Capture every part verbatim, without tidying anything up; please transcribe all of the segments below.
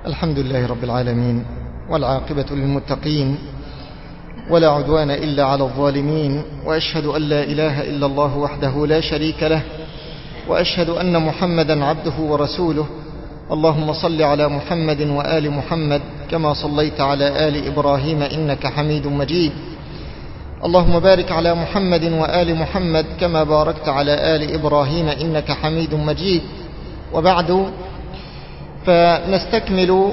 الحمد لله رب العالمين، والعاقبة للمتقين، ولا عدوان إلا على الظالمين، وأشهد أن لا إله إلا الله وحده لا شريك له، وأشهد أن محمدا عبده ورسوله. اللهم صل على محمد وآل محمد كما صليت على آل إبراهيم إنك حميد مجيد. اللهم بارك على محمد وآل محمد كما باركت على آل إبراهيم إنك حميد مجيد. وبعد، فنستكمل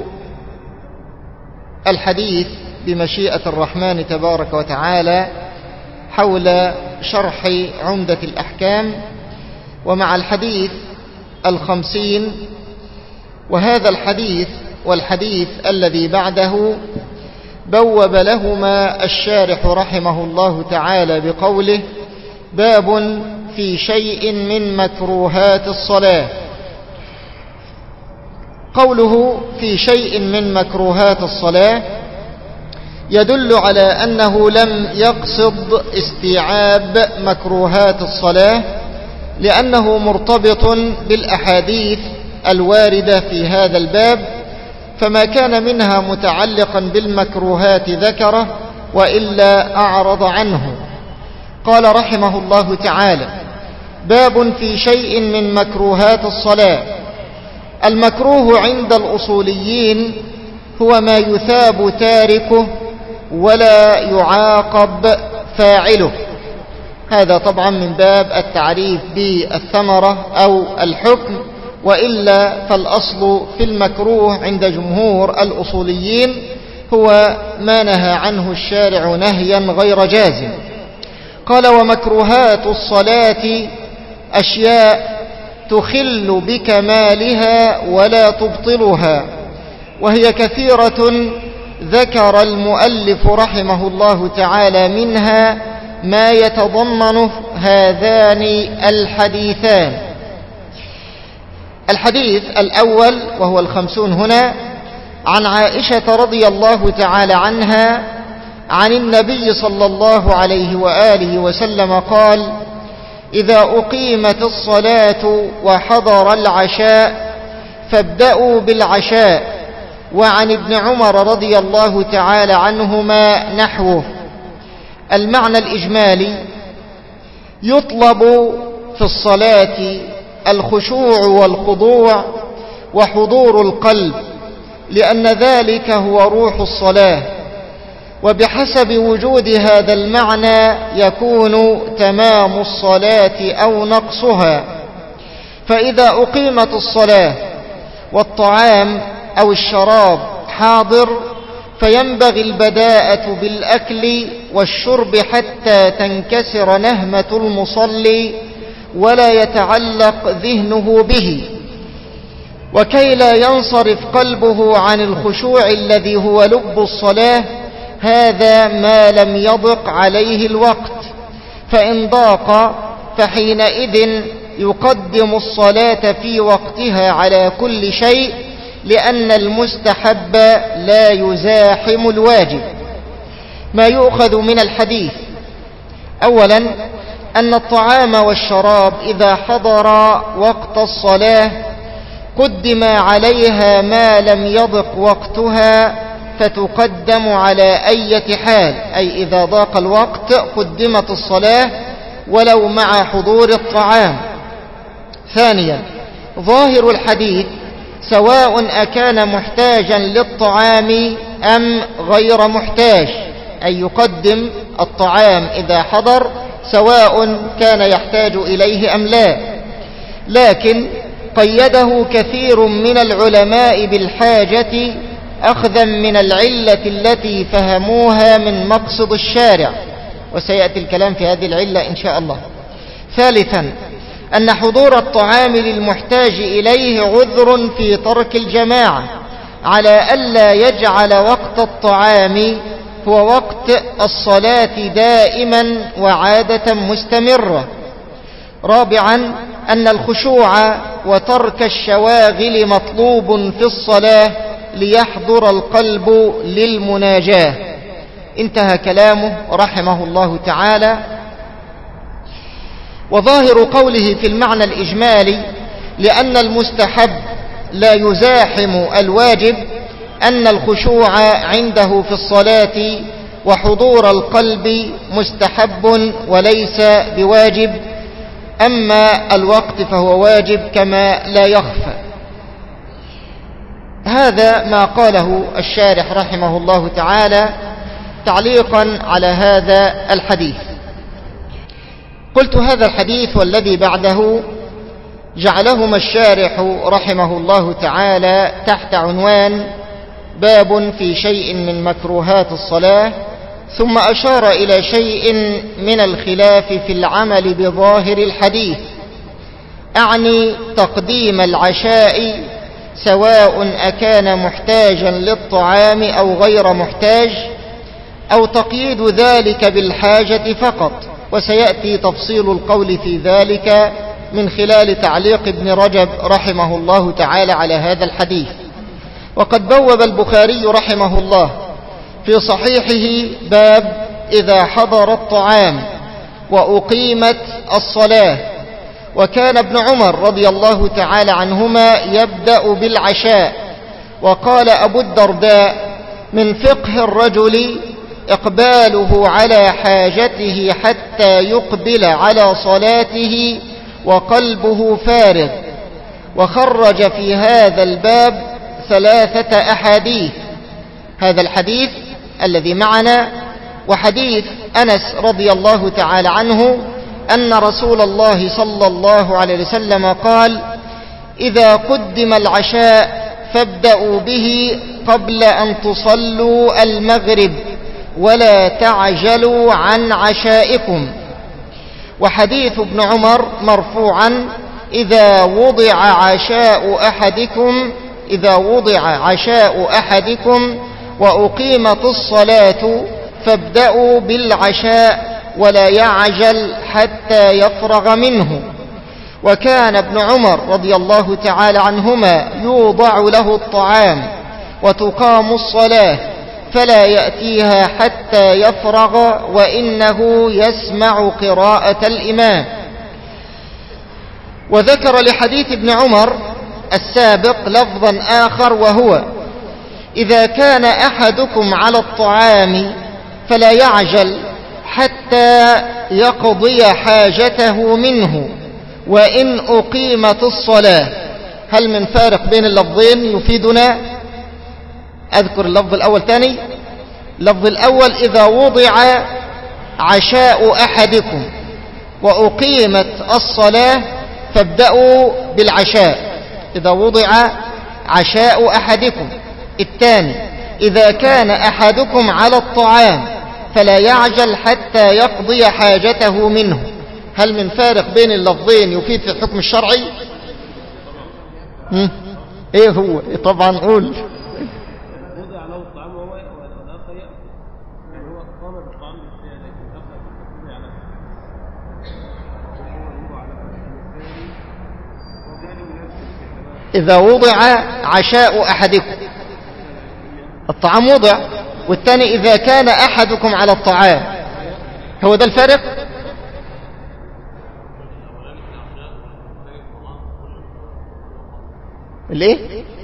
الحديث بمشيئة الرحمن تبارك وتعالى حول شرح عمدة الأحكام، ومع الحديث الخمسين. وهذا الحديث والحديث الذي بعده بوب لهما الشارح رحمه الله تعالى بقوله: باب في شيء من مكروهات الصلاة. قوله في شيء من مكروهات الصلاة يدل على أنه لم يقصد استيعاب مكروهات الصلاة، لأنه مرتبط بالأحاديث الواردة في هذا الباب، فما كان منها متعلقا بالمكروهات ذكره، وإلا أعرض عنه. قال رحمه الله تعالى: باب في شيء من مكروهات الصلاة. المكروه عند الأصوليين هو ما يثاب تاركه ولا يعاقب فاعله. هذا طبعا من باب التعريف بالثمرة أو الحكم، وإلا فالأصل في المكروه عند جمهور الأصوليين هو ما نهى عنه الشارع نهيا غير جازم. قال: ومكروهات الصلاة أشياء تخل بكمالها ولا تبطلها، وهي كثيرة ذكر المؤلف رحمه الله تعالى منها ما يتضمنه هذان الحديثان. الحديث الأول وهو الخمسون هنا عن عائشة رضي الله تعالى عنها عن النبي صلى الله عليه وآله وسلم قال: إذا أقيمت الصلاة وحضر العشاء فابدأوا بالعشاء. وعن ابن عمر رضي الله تعالى عنهما نحوه. المعنى الإجمالي: يطلب في الصلاة الخشوع والخضوع وحضور القلب، لأن ذلك هو روح الصلاة، وبحسب وجود هذا المعنى يكون تمام الصلاة أو نقصها. فإذا أقيمت الصلاة والطعام أو الشراب حاضر، فينبغي البداءة بالأكل والشرب حتى تنكسر نهمة المصلي ولا يتعلق ذهنه به، وكي لا ينصرف قلبه عن الخشوع الذي هو لب الصلاة، هذا ما لم يضق عليه الوقت. فإن ضاق فحينئذ يقدم الصلاة في وقتها على كل شيء، لأن المستحب لا يزاحم الواجب. ما يؤخذ من الحديث: أولا أن الطعام والشراب إذا حضر وقت الصلاة قدم عليها ما لم يضق وقتها، فتقدم على أي حال، أي إذا ضاق الوقت قدمت الصلاة ولو مع حضور الطعام. ثانيا، ظاهر الحديث سواء أكان محتاجا للطعام أم غير محتاج، أي يقدم الطعام إذا حضر سواء كان يحتاج إليه أم لا. لكن قيده كثير من العلماء بالحاجة أخذا من العلة التي فهموها من مقصد الشارع، وسيأتي الكلام في هذه العلة إن شاء الله. ثالثا، أن حضور الطعام للمحتاج إليه عذر في ترك الجماعة، على ألا يجعل وقت الطعام هو وقت الصلاة دائما وعادة مستمرة. رابعا، أن الخشوع وترك الشواغل مطلوب في الصلاة ليحضر القلب للمناجاة. انتهى كلامه رحمه الله تعالى. وظاهر قوله في المعنى الإجمالي: لأن المستحب لا يزاحم الواجب، أن الخشوع عنده في الصلاة وحضور القلب مستحب وليس بواجب، أما الوقت فهو واجب كما لا يخفى. هذا ما قاله الشارح رحمه الله تعالى تعليقا على هذا الحديث. قلت هذا الحديث والذي بعده جعلهما الشارح رحمه الله تعالى تحت عنوان باب في شيء من مكروهات الصلاة، ثم أشار إلى شيء من الخلاف في العمل بظاهر الحديث، أعني تقديم العشاء سواء أكان محتاجا للطعام أو غير محتاج، أو تقييد ذلك بالحاجة فقط، وسيأتي تفصيل القول في ذلك من خلال تعليق ابن رجب رحمه الله تعالى على هذا الحديث. وقد بوب البخاري رحمه الله في صحيحه باب إذا حضر الطعام وأقيمت الصلاة، وكان ابن عمر رضي الله تعالى عنهما يبدأ بالعشاء، وقال أبو الدرداء من فقه الرجل إقباله على حاجته حتى يقبل على صلاته وقلبه فارغ. وخرج في هذا الباب ثلاثة أحاديث، هذا الحديث الذي معنا وحديث أنس رضي الله تعالى عنه أن رسول الله صلى الله عليه وسلم قال إذا قدم العشاء فابدأوا به قبل أن تصلوا المغرب ولا تعجلوا عن عشائكم. وحديث ابن عمر مرفوعا إذا وضع عشاء أحدكم إذا وضع عشاء أحدكم وأقيمت الصلاة فابدأوا بالعشاء ولا يعجل حتى يفرغ منه. وكان ابن عمر رضي الله تعالى عنهما يوضع له الطعام وتقام الصلاة فلا يأتيها حتى يفرغ وإنه يسمع قراءة الإمام. وذكر لحديث ابن عمر السابق لفظا آخر وهو إذا كان أحدكم على الطعام فلا يعجل حتى يقضي حاجته منه وإن أقيمت الصلاة. هل من فارق بين اللفظين يفيدنا؟ أذكر اللفظ الأول تاني. اللفظ الأول إذا وضع عشاء أحدكم وأقيمت الصلاة فابدأوا بالعشاء، إذا وضع عشاء أحدكم. الثاني إذا كان أحدكم على الطعام فلا يعجل حتى يقضي حاجته منه. هل من فارق بين اللفظين يفيد في الحكم الشرعي؟ هم؟ ايه هو؟ إيه طبعا قول. إذا وضع عشاء أحدكم، الطعام وضع، والثاني إذا كان أحدكم على الطعام. هو ده الفرق؟ ليه؟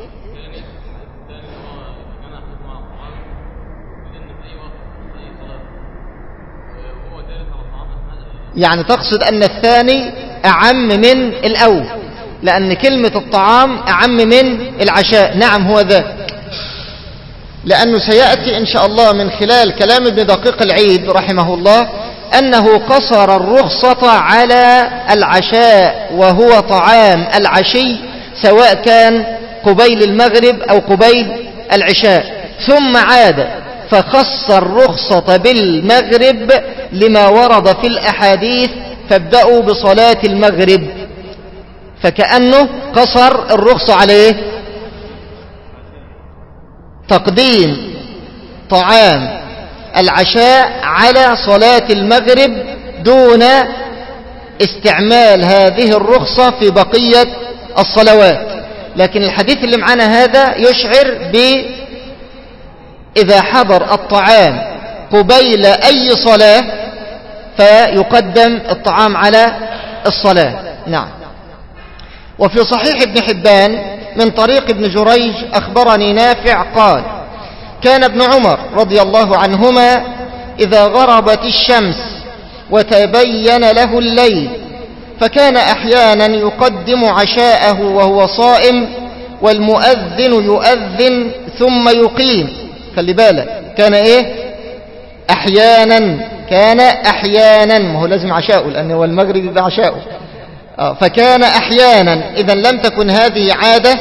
يعني تقصد أن الثاني أعم من الأول، لأن كلمة الطعام أعم من العشاء. نعم هو ذا، لأنه سيأتي إن شاء الله من خلال كلام ابن دقيق العيد رحمه الله أنه قصر الرخصة على العشاء وهو طعام العشي سواء كان قبيل المغرب أو قبيل العشاء، ثم عاد فخص الرخصة بالمغرب لما ورد في الأحاديث فابدأوا بصلاة المغرب، فكأنه قصر الرخصة عليه تقديم طعام العشاء على صلاة المغرب دون استعمال هذه الرخصة في بقية الصلوات. لكن الحديث اللي معنا هذا يشعر ب إذا حضر الطعام قبيل أي صلاة فيقدم الطعام على الصلاة. نعم. وفي صحيح ابن حبان من طريق ابن جريج أخبرني نافع قال: كان ابن عمر رضي الله عنهما إذا غربت الشمس وتبين له الليل فكان أحيانا يقدم عشاءه وهو صائم والمؤذن يؤذن ثم يقيم. خلي بالك، كان إيه؟ أحيانا، كان أحيانا، ما هو لازم عشاءه لأنه هو المغرب يبقى عشاءه. آه فكان أحيانا، إذن لم تكن هذه عادة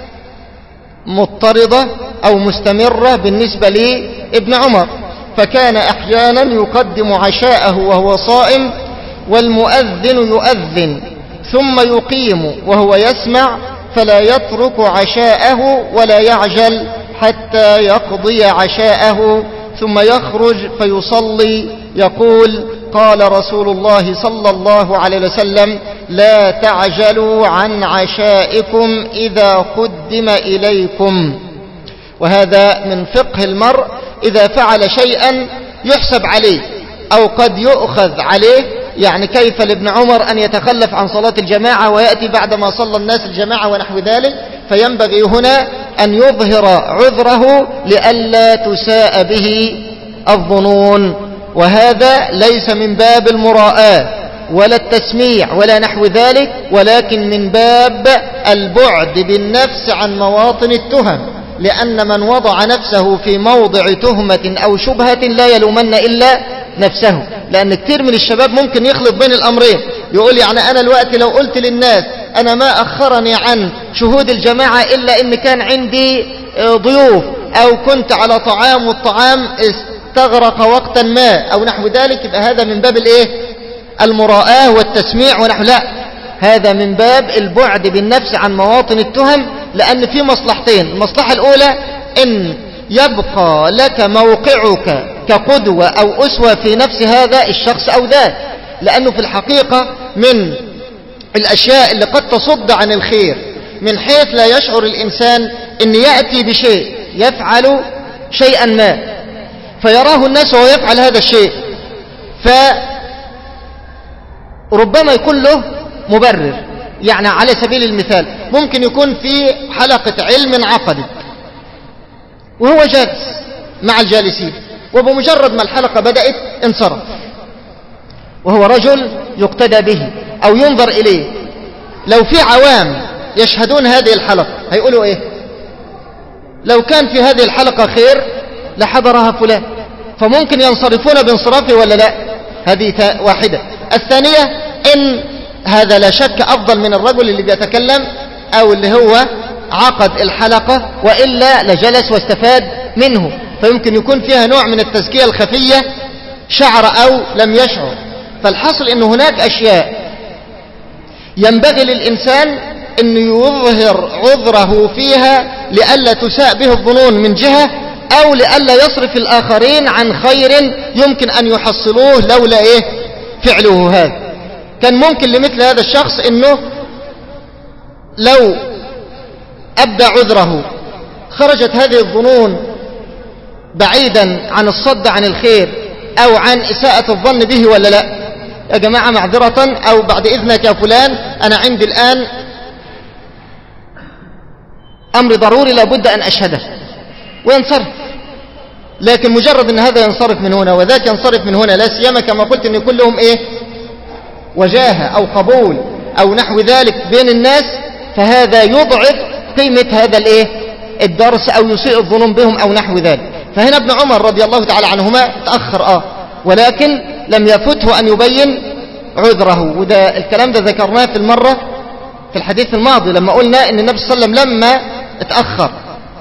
مضطردة أو مستمرة بالنسبة لابن عمر. فكان أحيانا يقدم عشاءه وهو صائم والمؤذن يؤذن ثم يقيم وهو يسمع فلا يترك عشاءه ولا يعجل حتى يقضي عشاءه ثم يخرج فيصلي يقول: قال رسول الله صلى الله عليه وسلم: لا تعجلوا عن عشائكم إذا قدم إليكم. وهذا من فقه المرء إذا فعل شيئا يحسب عليه أو قد يؤخذ عليه. يعني كيف لابن عمر أن يتخلف عن صلاة الجماعة ويأتي بعدما صلى الناس الجماعة ونحو ذلك؟ فينبغي هنا أن يظهر عذره لئلا تساء به الظنون. وهذا ليس من باب المراءة ولا التسميع ولا نحو ذلك، ولكن من باب البعد بالنفس عن مواطن التهم، لأن من وضع نفسه في موضع تهمة أو شبهة لا يلومن إلا نفسه. لأن كثير من الشباب ممكن يخلط بين الأمرين، يقول يعني أنا الوقت لو قلت للناس أنا ما أخرني عن شهود الجماعة إلا إن كان عندي ضيوف أو كنت على طعام والطعام استغرق وقتا ما أو نحو ذلك، يبقى هذا من باب الإيه؟ المراءة والتسميع ونحو. لا، هذا من باب البعد بالنفس عن مواطن التهم، لأن في مصلحتين. المصلحة الأولى إن يبقى لك موقعك كقدوة أو أسوة في نفس هذا الشخص أو ذاك، لأنه في الحقيقة من الأشياء اللي قد تصد عن الخير من حيث لا يشعر الإنسان أن يأتي بشيء يفعل شيئا ما فيراه الناس وهو يفعل هذا الشيء، فربما يكون له مبرر. يعني على سبيل المثال ممكن يكون في حلقة علم عقدت وهو جالس مع الجالسين، وبمجرد ما الحلقة بدأت انصرف، وهو رجل يقتدى به أو ينظر إليه. لو في عوام يشهدون هذه الحلقة هيقولوا إيه؟ لو كان في هذه الحلقة خير لحضرها فلان، فممكن ينصرفون بانصرافه ولا لا؟ هذه واحدة. الثانية إن هذا لا شك أفضل من الرجل اللي بيتكلم أو اللي هو عقد الحلقة، وإلا لجلس واستفاد منه، فيمكن يكون فيها نوع من التزكية الخفية، شعر أو لم يشعر. فالحصل أن هناك أشياء ينبغي للإنسان أن يظهر عذره فيها لئلا تساء به الظنون من جهة، أو لئلا يصرف الآخرين عن خير يمكن أن يحصلوه لولا إيه فعله هذا. كان ممكن لمثل هذا الشخص أنه لو أبدى عذره خرجت هذه الظنون بعيدا عن الصد عن الخير أو عن إساءة الظن به ولا لا؟ يا جماعة معذرة، أو بعد إذنك يا فلان أنا عندي الآن أمر ضروري لابد أن أشهده، وينصرف. لكن مجرد أن هذا ينصرف من هنا وذاك ينصرف من هنا، لا سيما كما قلت أن كلهم إيه وجاهة أو قبول أو نحو ذلك بين الناس، فهذا يضعف قيمة هذا الإيه الدرس أو يسيء الظنون بهم أو نحو ذلك. فهنا ابن عمر رضي الله تعالى عنهما تأخر آه ولكن لم يفته أن يبين عذره. وده الكلام ده ذكرناه في المرة في الحديث الماضي لما قلنا أن النبي صلى الله عليه وسلم لما اتأخر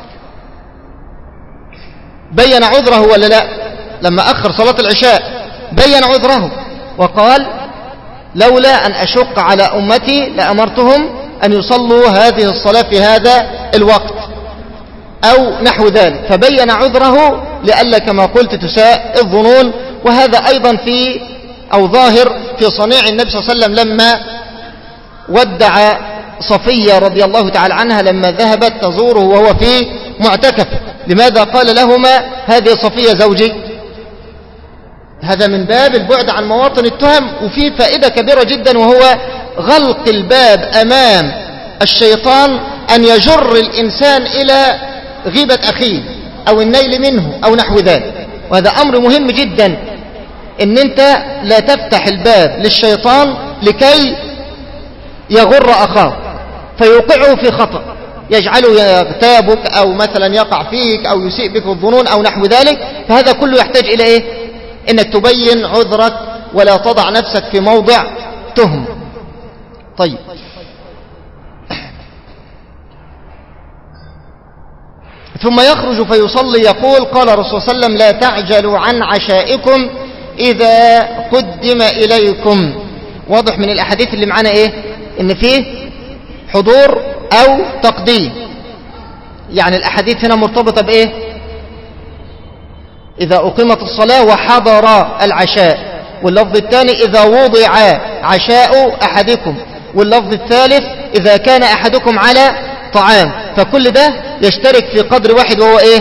بين عذره ولا لا؟ لما أخر صلاة العشاء بين عذره وقال: لولا أن أشق على أمتي لأمرتهم أن يصلوا هذه الصلاة في هذا الوقت أو نحو ذلك. فبين عذره لئلا كما قلت تساء الظنون. وهذا أيضا في أو ظاهر في صنيع النبي صلى الله عليه وسلم لما ودع صفية رضي الله تعالى عنها لما ذهبت تزوره وهو في معتكف. لماذا قال لهما هذه صفية زوجي؟ هذا من باب البعد عن مواطن التهم، وفي فائدة كبيرة جدا وهو غلق الباب أمام الشيطان أن يجر الإنسان إلى غيبة أخيه أو النيل منه أو نحو ذلك، وهذا أمر مهم جدا، إن أنت لا تفتح الباب للشيطان لكي يغر أخاك فيوقعه في خطأ يجعله يغتابك أو مثلا يقع فيك أو يسيء بك الظنون أو نحو ذلك. فهذا كله يحتاج إلى إيه؟ إنك تبين عذرك ولا تضع نفسك في موضع تهم. طيب، ثم يخرج فيصلي يقول: قال الرسول صلى الله عليه وسلم: لا تعجلوا عن عشائكم إذا قدم إليكم. واضح من الأحاديث اللي معنا إيه؟ إن فيه حضور أو تقديم، يعني الأحاديث هنا مرتبطة بإيه؟ إذا أقيمت الصلاة وحضر العشاء، واللفظ الثاني إذا وضع عشاء أحدكم، واللفظ الثالث إذا كان أحدكم على طعام. فكل ده يشترك في قدر واحد، وهو إيه؟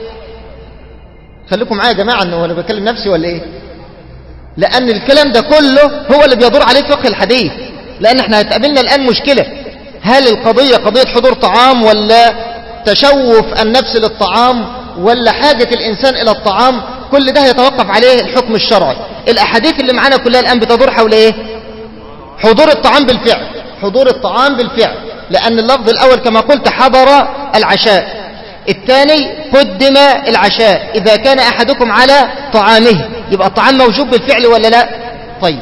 خليكم معايا يا جماعة، أنه أنا بكلم نفسي ولا إيه؟ لأن الكلام ده كله هو اللي بيدور عليه فقه الحديث. لأن احنا هتقابلنا الآن مشكلة، هل القضية قضية حضور طعام ولا تشوف النفس للطعام ولا حاجة الإنسان إلى الطعام؟ كل ده يتوقف عليه الحكم الشرعي. الأحاديث اللي معنا كلها الآن بتدور حول إيه؟ حضور الطعام بالفعل، حضور الطعام بالفعل، لأن اللفظ الأول كما قلت حضر العشاء، الثاني قدم العشاء إذا كان أحدكم على طعامه، يبقى الطعام موجود بالفعل ولا لا؟ طيب،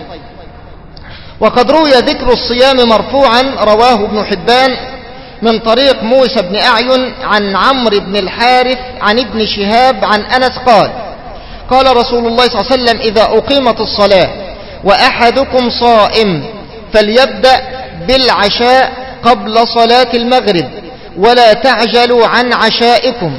وقد روي ذكر الصيام مرفوعا، رواه ابن حبان من طريق موسى بن أعين عن عمرو بن الحارث عن ابن شهاب عن أنس قال: قال رسول الله صلى الله عليه وسلم: إذا أقيمت الصلاة وأحدكم صائم فليبدأ بالعشاء قبل صلاة المغرب ولا تعجلوا عن عشائكم.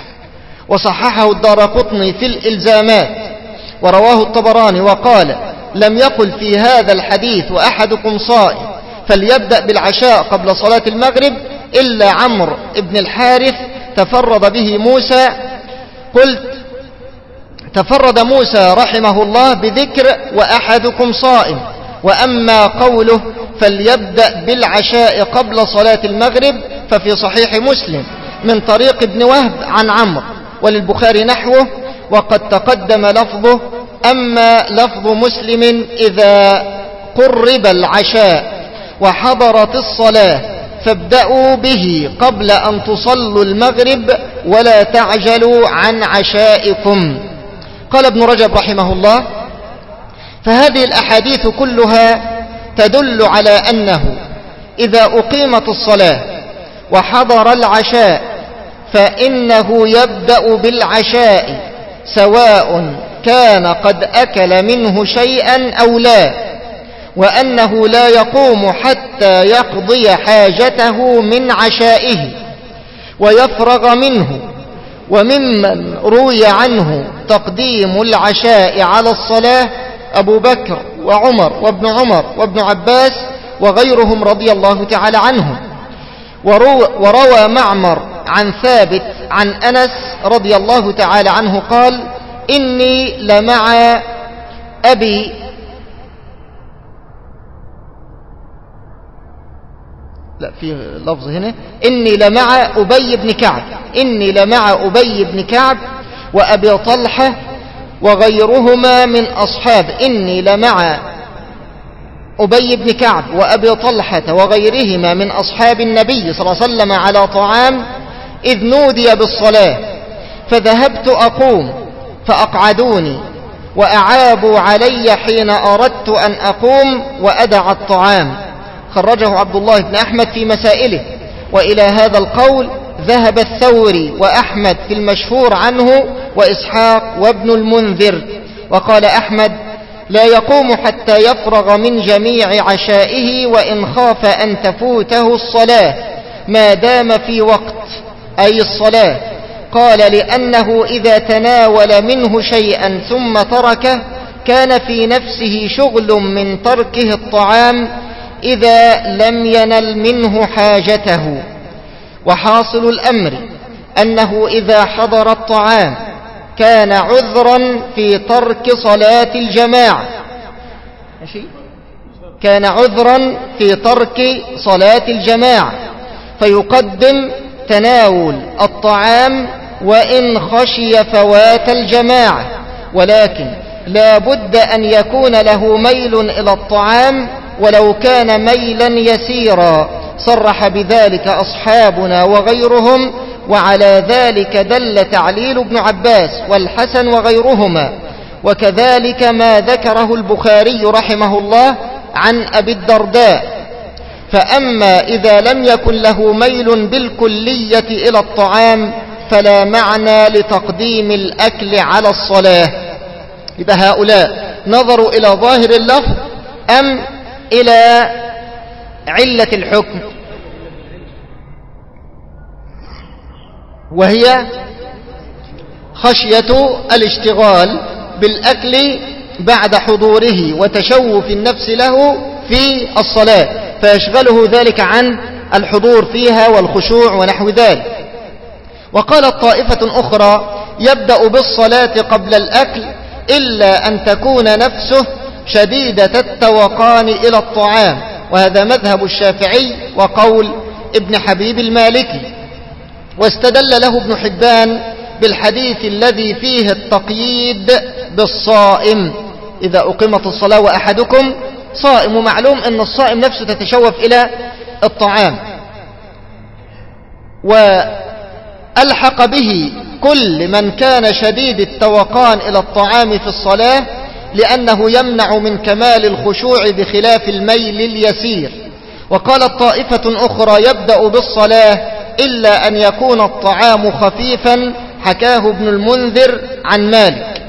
وصححه الدارقطني في الإلزامات، ورواه الطبراني وقال: لم يقل في هذا الحديث وأحدكم صائم فليبدأ بالعشاء قبل صلاة المغرب إلا عمرو بن الحارث تفرد به موسى. قلت: تفرد موسى رحمه الله بذكر وأحدكم صائم، وأما قوله فليبدأ بالعشاء قبل صلاة المغرب ففي صحيح مسلم من طريق ابن وهب عن عمرو، وللبخاري نحوه، وقد تقدم لفظه. أما لفظ مسلم: إذا قرب العشاء وحضرت الصلاة فابدأوا به قبل أن تصلوا المغرب ولا تعجلوا عن عشائكم. قال ابن رجب رحمه الله: فهذه الأحاديث كلها تدل على أنه إذا أقيمت الصلاة وحضر العشاء فإنه يبدأ بالعشاء سواء كان قد أكل منه شيئا أو لا، وأنه لا يقوم حتى يقضي حاجته من عشائه ويفرغ منه. وممن روي عنه تقديم العشاء على الصلاة أبو بكر وعمر وابن عمر وابن عباس وغيرهم رضي الله تعالى عنهم. وروى معمر عن ثابت عن أنس رضي الله تعالى عنه قال: إني لمع أبي لا في لفظ هنا إني لمع أبي بن كعب إني لمع أبي بن كعب وأبي طلحة وغيرهما من أصحاب إني لمع أبي بن كعب وأبي طلحة وغيرهما من أصحاب النبي صلى الله عليه وسلم على طعام إذ نودي بالصلاة فذهبت أقوم فأقعدوني وأعابوا علي حين أردت أن أقوم وأدع الطعام. خرجه عبد الله بن أحمد في مسائله. وإلى هذا القول ذهب الثوري وأحمد في المشهور عنه وإسحاق وابن المنذر. وقال أحمد: لا يقوم حتى يفرغ من جميع عشائه وإن خاف أن تفوته الصلاة ما دام في وقت، أي الصلاة. قال: لأنه إذا تناول منه شيئا ثم تركه كان في نفسه شغل من تركه الطعام إذا لم ينل منه حاجته. وحاصل الأمر أنه إذا حضر الطعام كان عذرا في ترك صلاة الجماعة. ماشي؟ كان عذرا في ترك صلاة الجماعة فيقدم تناول الطعام وإن خشي فوات الجماعة، ولكن لا بد أن يكون له ميل إلى الطعام ولو كان ميلا يسيرا، صرح بذلك أصحابنا وغيرهم، وعلى ذلك دل تعليل ابن عباس والحسن وغيرهما، وكذلك ما ذكره البخاري رحمه الله عن أبي الدرداء. فأما إذا لم يكن له ميل بالكلية إلى الطعام فلا معنى لتقديم الأكل على الصلاة. إذا هؤلاء نظروا إلى ظاهر اللفظ أم إلى علة الحكم، وهي خشية الاشتغال بالأكل بعد حضوره وتشوف النفس له في الصلاة فيشغله ذلك عن الحضور فيها والخشوع ونحو ذلك. وقالت طائفة أخرى يبدأ بالصلاة قبل الأكل إلا أن تكون نفسه شديدة التوقان إلى الطعام، وهذا مذهب الشافعي وقول ابن حبيب المالكي. واستدل له ابن حبان بالحديث الذي فيه التقييد بالصائم إذا أقيمت الصلاة وأحدكم صائم، ومعلوم أن الصائم نفسه تتشوف إلى الطعام. وألحق به كل من كان شديد التوقان إلى الطعام في الصلاة لأنه يمنع من كمال الخشوع بخلاف الميل اليسير. وقالت طائفة أخرى يبدأ بالصلاة إلا أن يكون الطعام خفيفا، حكاه ابن المنذر عن مالك.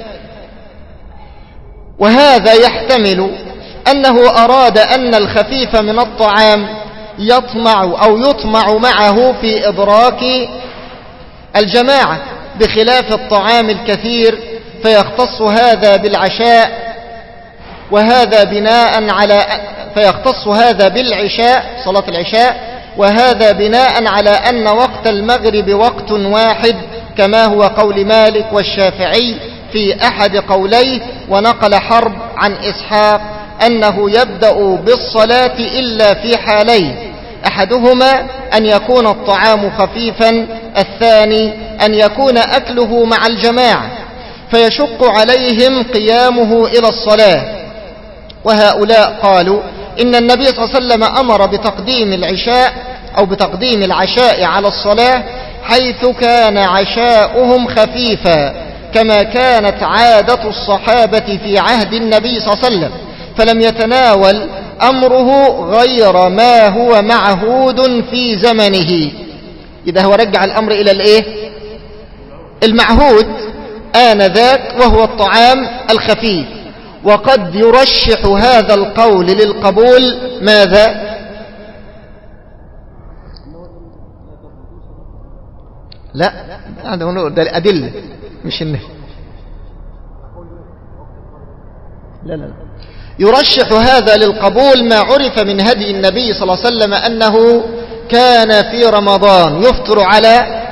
وهذا يحتمل أنه أراد أن الخفيف من الطعام يطمع أو يطمع معه في إدراك الجماعة بخلاف الطعام الكثير، فيختص هذا بالعشاء وهذا بناء على فيختص هذا بالعشاء صلاة العشاء، وهذا بناء على أن وقت المغرب وقت واحد كما هو قول مالك والشافعي في أحد قوليه. ونقل حرب عن إسحاق أنه يبدأ بالصلاة إلا في حالين، أحدهما أن يكون الطعام خفيفا، الثاني أن يكون أكله مع الجماعة فيشق عليهم قيامه إلى الصلاة. وهؤلاء قالوا إن النبي صلى الله عليه وسلم أمر بتقديم العشاء أو بتقديم العشاء على الصلاة حيث كان عشاؤهم خفيفا كما كانت عادة الصحابة في عهد النبي صلى الله عليه وسلم، فلم يتناول أمره غير ما هو معهود في زمنه. إذا هو رجع الأمر إلى الإيه؟ المعهود آنذاك وهو الطعام الخفيف. وقد يرشح هذا القول للقبول ماذا؟ لا ده أدلة مش النهي. لا لا لا يرشح هذا للقبول ما عرف من هدي النبي صلى الله عليه وسلم أنه كان في رمضان يفطر على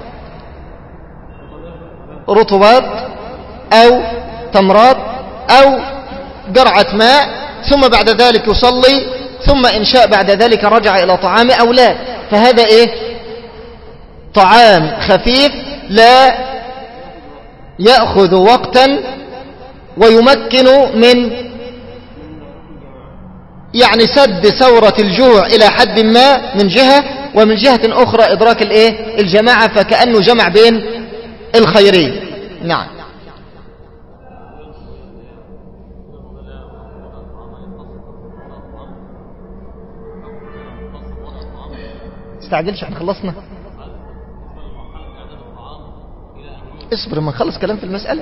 رطبات أو تمرات أو جرعة ماء، ثم بعد ذلك يصلي، ثم إن شاء بعد ذلك رجع إلى طعام أو لا. فهذا إيه؟ طعام خفيف لا يأخذ وقتا ويمكن من يعني سد ثورة الجوع إلى حد ما من جهة، ومن جهة أخرى إدراك الإيه؟ الجماعة، فكأنه جمع بين الخيرين. نعم. استعجلش احنا خلصنا، اصبر ما نخلص كلام في المسألة.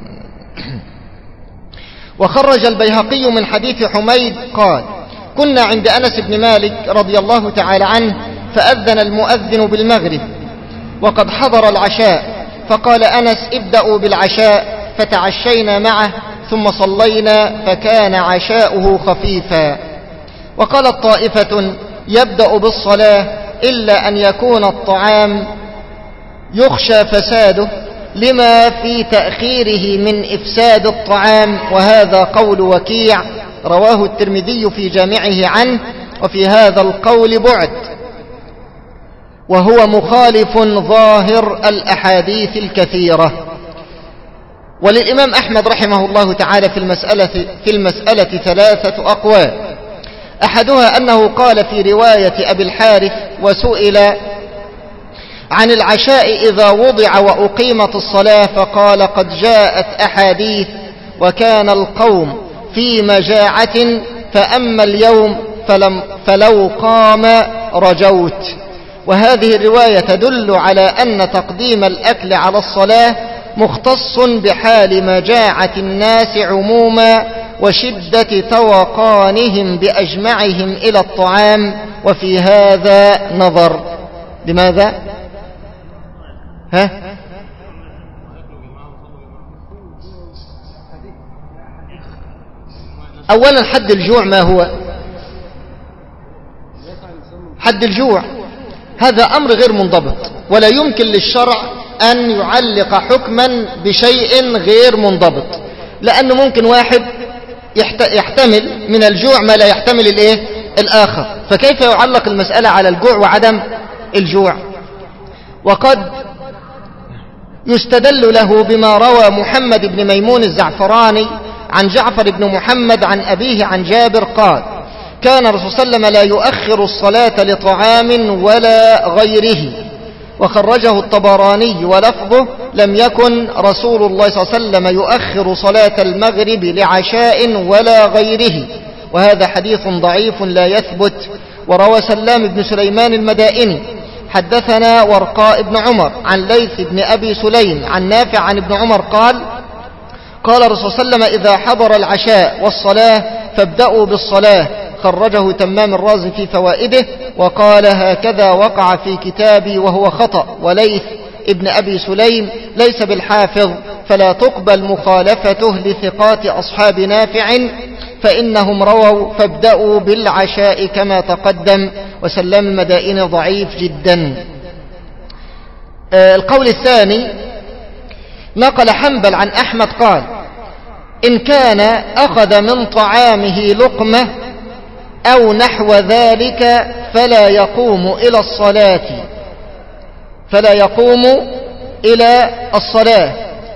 وخرج البيهقي من حديث حميد قال كنا عند أنس بن مالك رضي الله تعالى عنه فأذن المؤذن بالمغرب وقد حضر العشاء، فقال أنس ابدأوا بالعشاء، فتعشينا معه ثم صلينا فكان عشاؤه خفيفا. وقالت طائفة يبدأ بالصلاة إلا أن يكون الطعام يخشى فساده لما في تأخيره من إفساد الطعام، وهذا قول وكيع رواه الترمذي في جامعه عنه، وفي هذا القول بعد، وهو مخالف ظاهر الأحاديث الكثيرة. وللإمام أحمد رحمه الله تعالى في المسألة, في المسألة ثلاثة أقوال. أحدها أنه قال في رواية أبي الحارث: وسئل عن العشاء إذا وضع وأقيمت الصلاة فقال: قد جاءت أحاديث وكان القوم في مجاعة، فأما اليوم فلم فلو قام رجوت. وهذه الرواية تدل على أن تقديم الأكل على الصلاة مختص بحال مجاعة الناس عموما وشدة توقانهم بأجمعهم إلى الطعام، وفي هذا نظر. لماذا؟ ها؟ أولا حد الجوع ما هو؟ حد الجوع هذا أمر غير منضبط، ولا يمكن للشرع أن يعلق حكما بشيء غير منضبط، لأنه ممكن واحد يحتمل من الجوع ما لا يحتمل الإيه؟ الآخر، فكيف يعلق المسألة على الجوع وعدم الجوع؟ وقد يستدل له بما روى محمد بن ميمون الزعفراني عن جعفر بن محمد عن أبيه عن جابر قال: كان الرسول صلى الله عليه وسلم لا يؤخر الصلاة لطعام ولا غيره. وخرجه الطبراني ولفظه: لم يكن رسول الله صلى الله عليه وسلم يؤخر صلاة المغرب لعشاء ولا غيره. وهذا حديث ضعيف لا يثبت. وروى سلام بن سليمان المدائني: حدثنا ورقاء بن عمر عن ليث بن أبي سليم عن نافع عن ابن عمر قال: قال الرسول صلى الله عليه وسلم: إذا حضر العشاء والصلاة فابدأوا بالصلاة. خرجه تمام الرازي في فوائده وقال: هكذا وقع في كتابي وهو خطأ، وليث ابن أبي سليم ليس بالحافظ، فلا تقبل مخالفته لثقات أصحاب نافع، فإنهم رووا فابدأوا بالعشاء كما تقدم. وسلام المدائن ضعيف جدا. آه القول الثاني: نقل حنبل عن أحمد قال: إن كان أخذ من طعامه لقمة أو نحو ذلك فلا يقوم إلى الصلاة فلا يقوم إلى الصلاة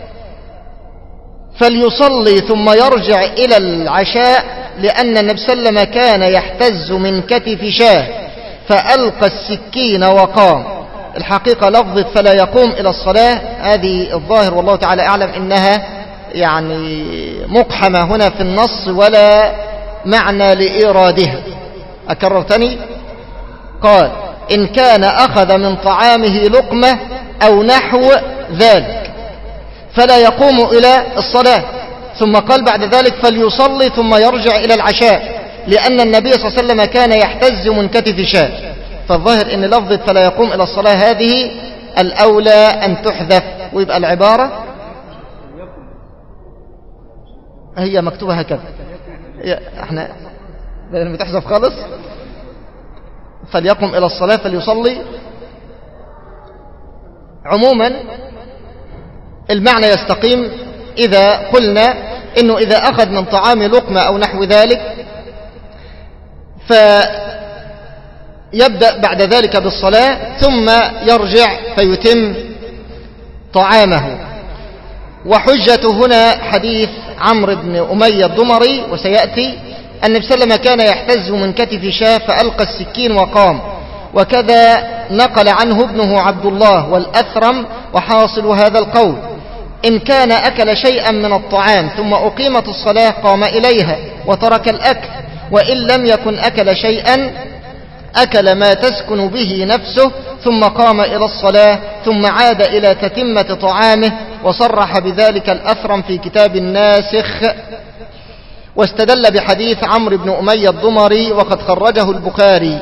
فليصلي ثم يرجع إلى العشاء، لأن النبي صلى الله عليه وسلم كان يحتز من كتف شاه فألقى السكين وقام. الحقيقة لفظة فلا يقوم إلى الصلاة هذه الظاهر والله تعالى أعلم إنها يعني مقحمة هنا في النص ولا معنى لإيرادها. أكرر تاني: قال: إن كان أخذ من طعامه لقمة أو نحو ذلك فلا يقوم إلى الصلاة، ثم قال بعد ذلك فليصلي ثم يرجع إلى العشاء، لأن النبي صلى الله عليه وسلم كان يحتز من كتف شاه. فالظاهر أن لفظة فلا يقوم إلى الصلاة هذه الأولى أن تحذف، ويبقى العبارة هي مكتوبة هكذا، احنا بتحذف خالص. فليقم إلى الصلاة فليصلي. عموما المعنى يستقيم إذا قلنا إنه إذا أخذ من طعام لقمة أو نحو ذلك فيبدأ بعد ذلك بالصلاة ثم يرجع فيتم طعامه. وحجة هنا حديث عمرو بن أمية الضمري، وسيأتي أن النبي صلى الله عليه وسلم كان يحتز من كتف شاه فألقى السكين وقام. وكذا نقل عنه ابنه عبد الله والأثرم. وحاصل هذا القول: إن كان أكل شيئا من الطعام ثم أقيمت الصلاة قام إليها وترك الأكل، وإن لم يكن أكل شيئا أكل ما تسكن به نفسه ثم قام إلى الصلاة ثم عاد إلى تتمة طعامه. وصرح بذلك الأثرم في كتاب الناسخ، واستدل بحديث عمرو بن أمية الضمري وقد خرجه البخاري.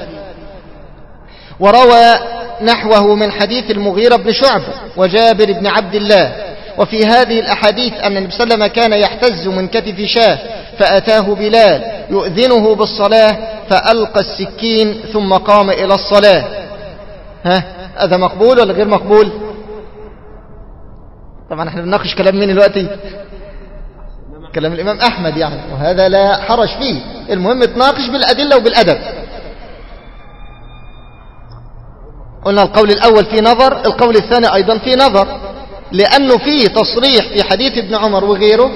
وروى نحوه من حديث المغيرة بن شعبة وجابر بن عبد الله. وفي هذه الأحاديث أن النبي صلى الله عليه وسلم كان يحتز من كتف شاه فأتاه بلال يؤذنه بالصلاة فألقى السكين ثم قام إلى الصلاة. ها هذا مقبول ولا غير مقبول؟ طبعا احنا بنناقش كلام مين دلوقتي؟ كلام الإمام أحمد يعني، وهذا لا حرج فيه، المهم تناقش بالأدلة وبالأدب. قلنا القول الأول في نظر، القول الثاني أيضا في نظر، لأنه فيه تصريح في حديث ابن عمر وغيره: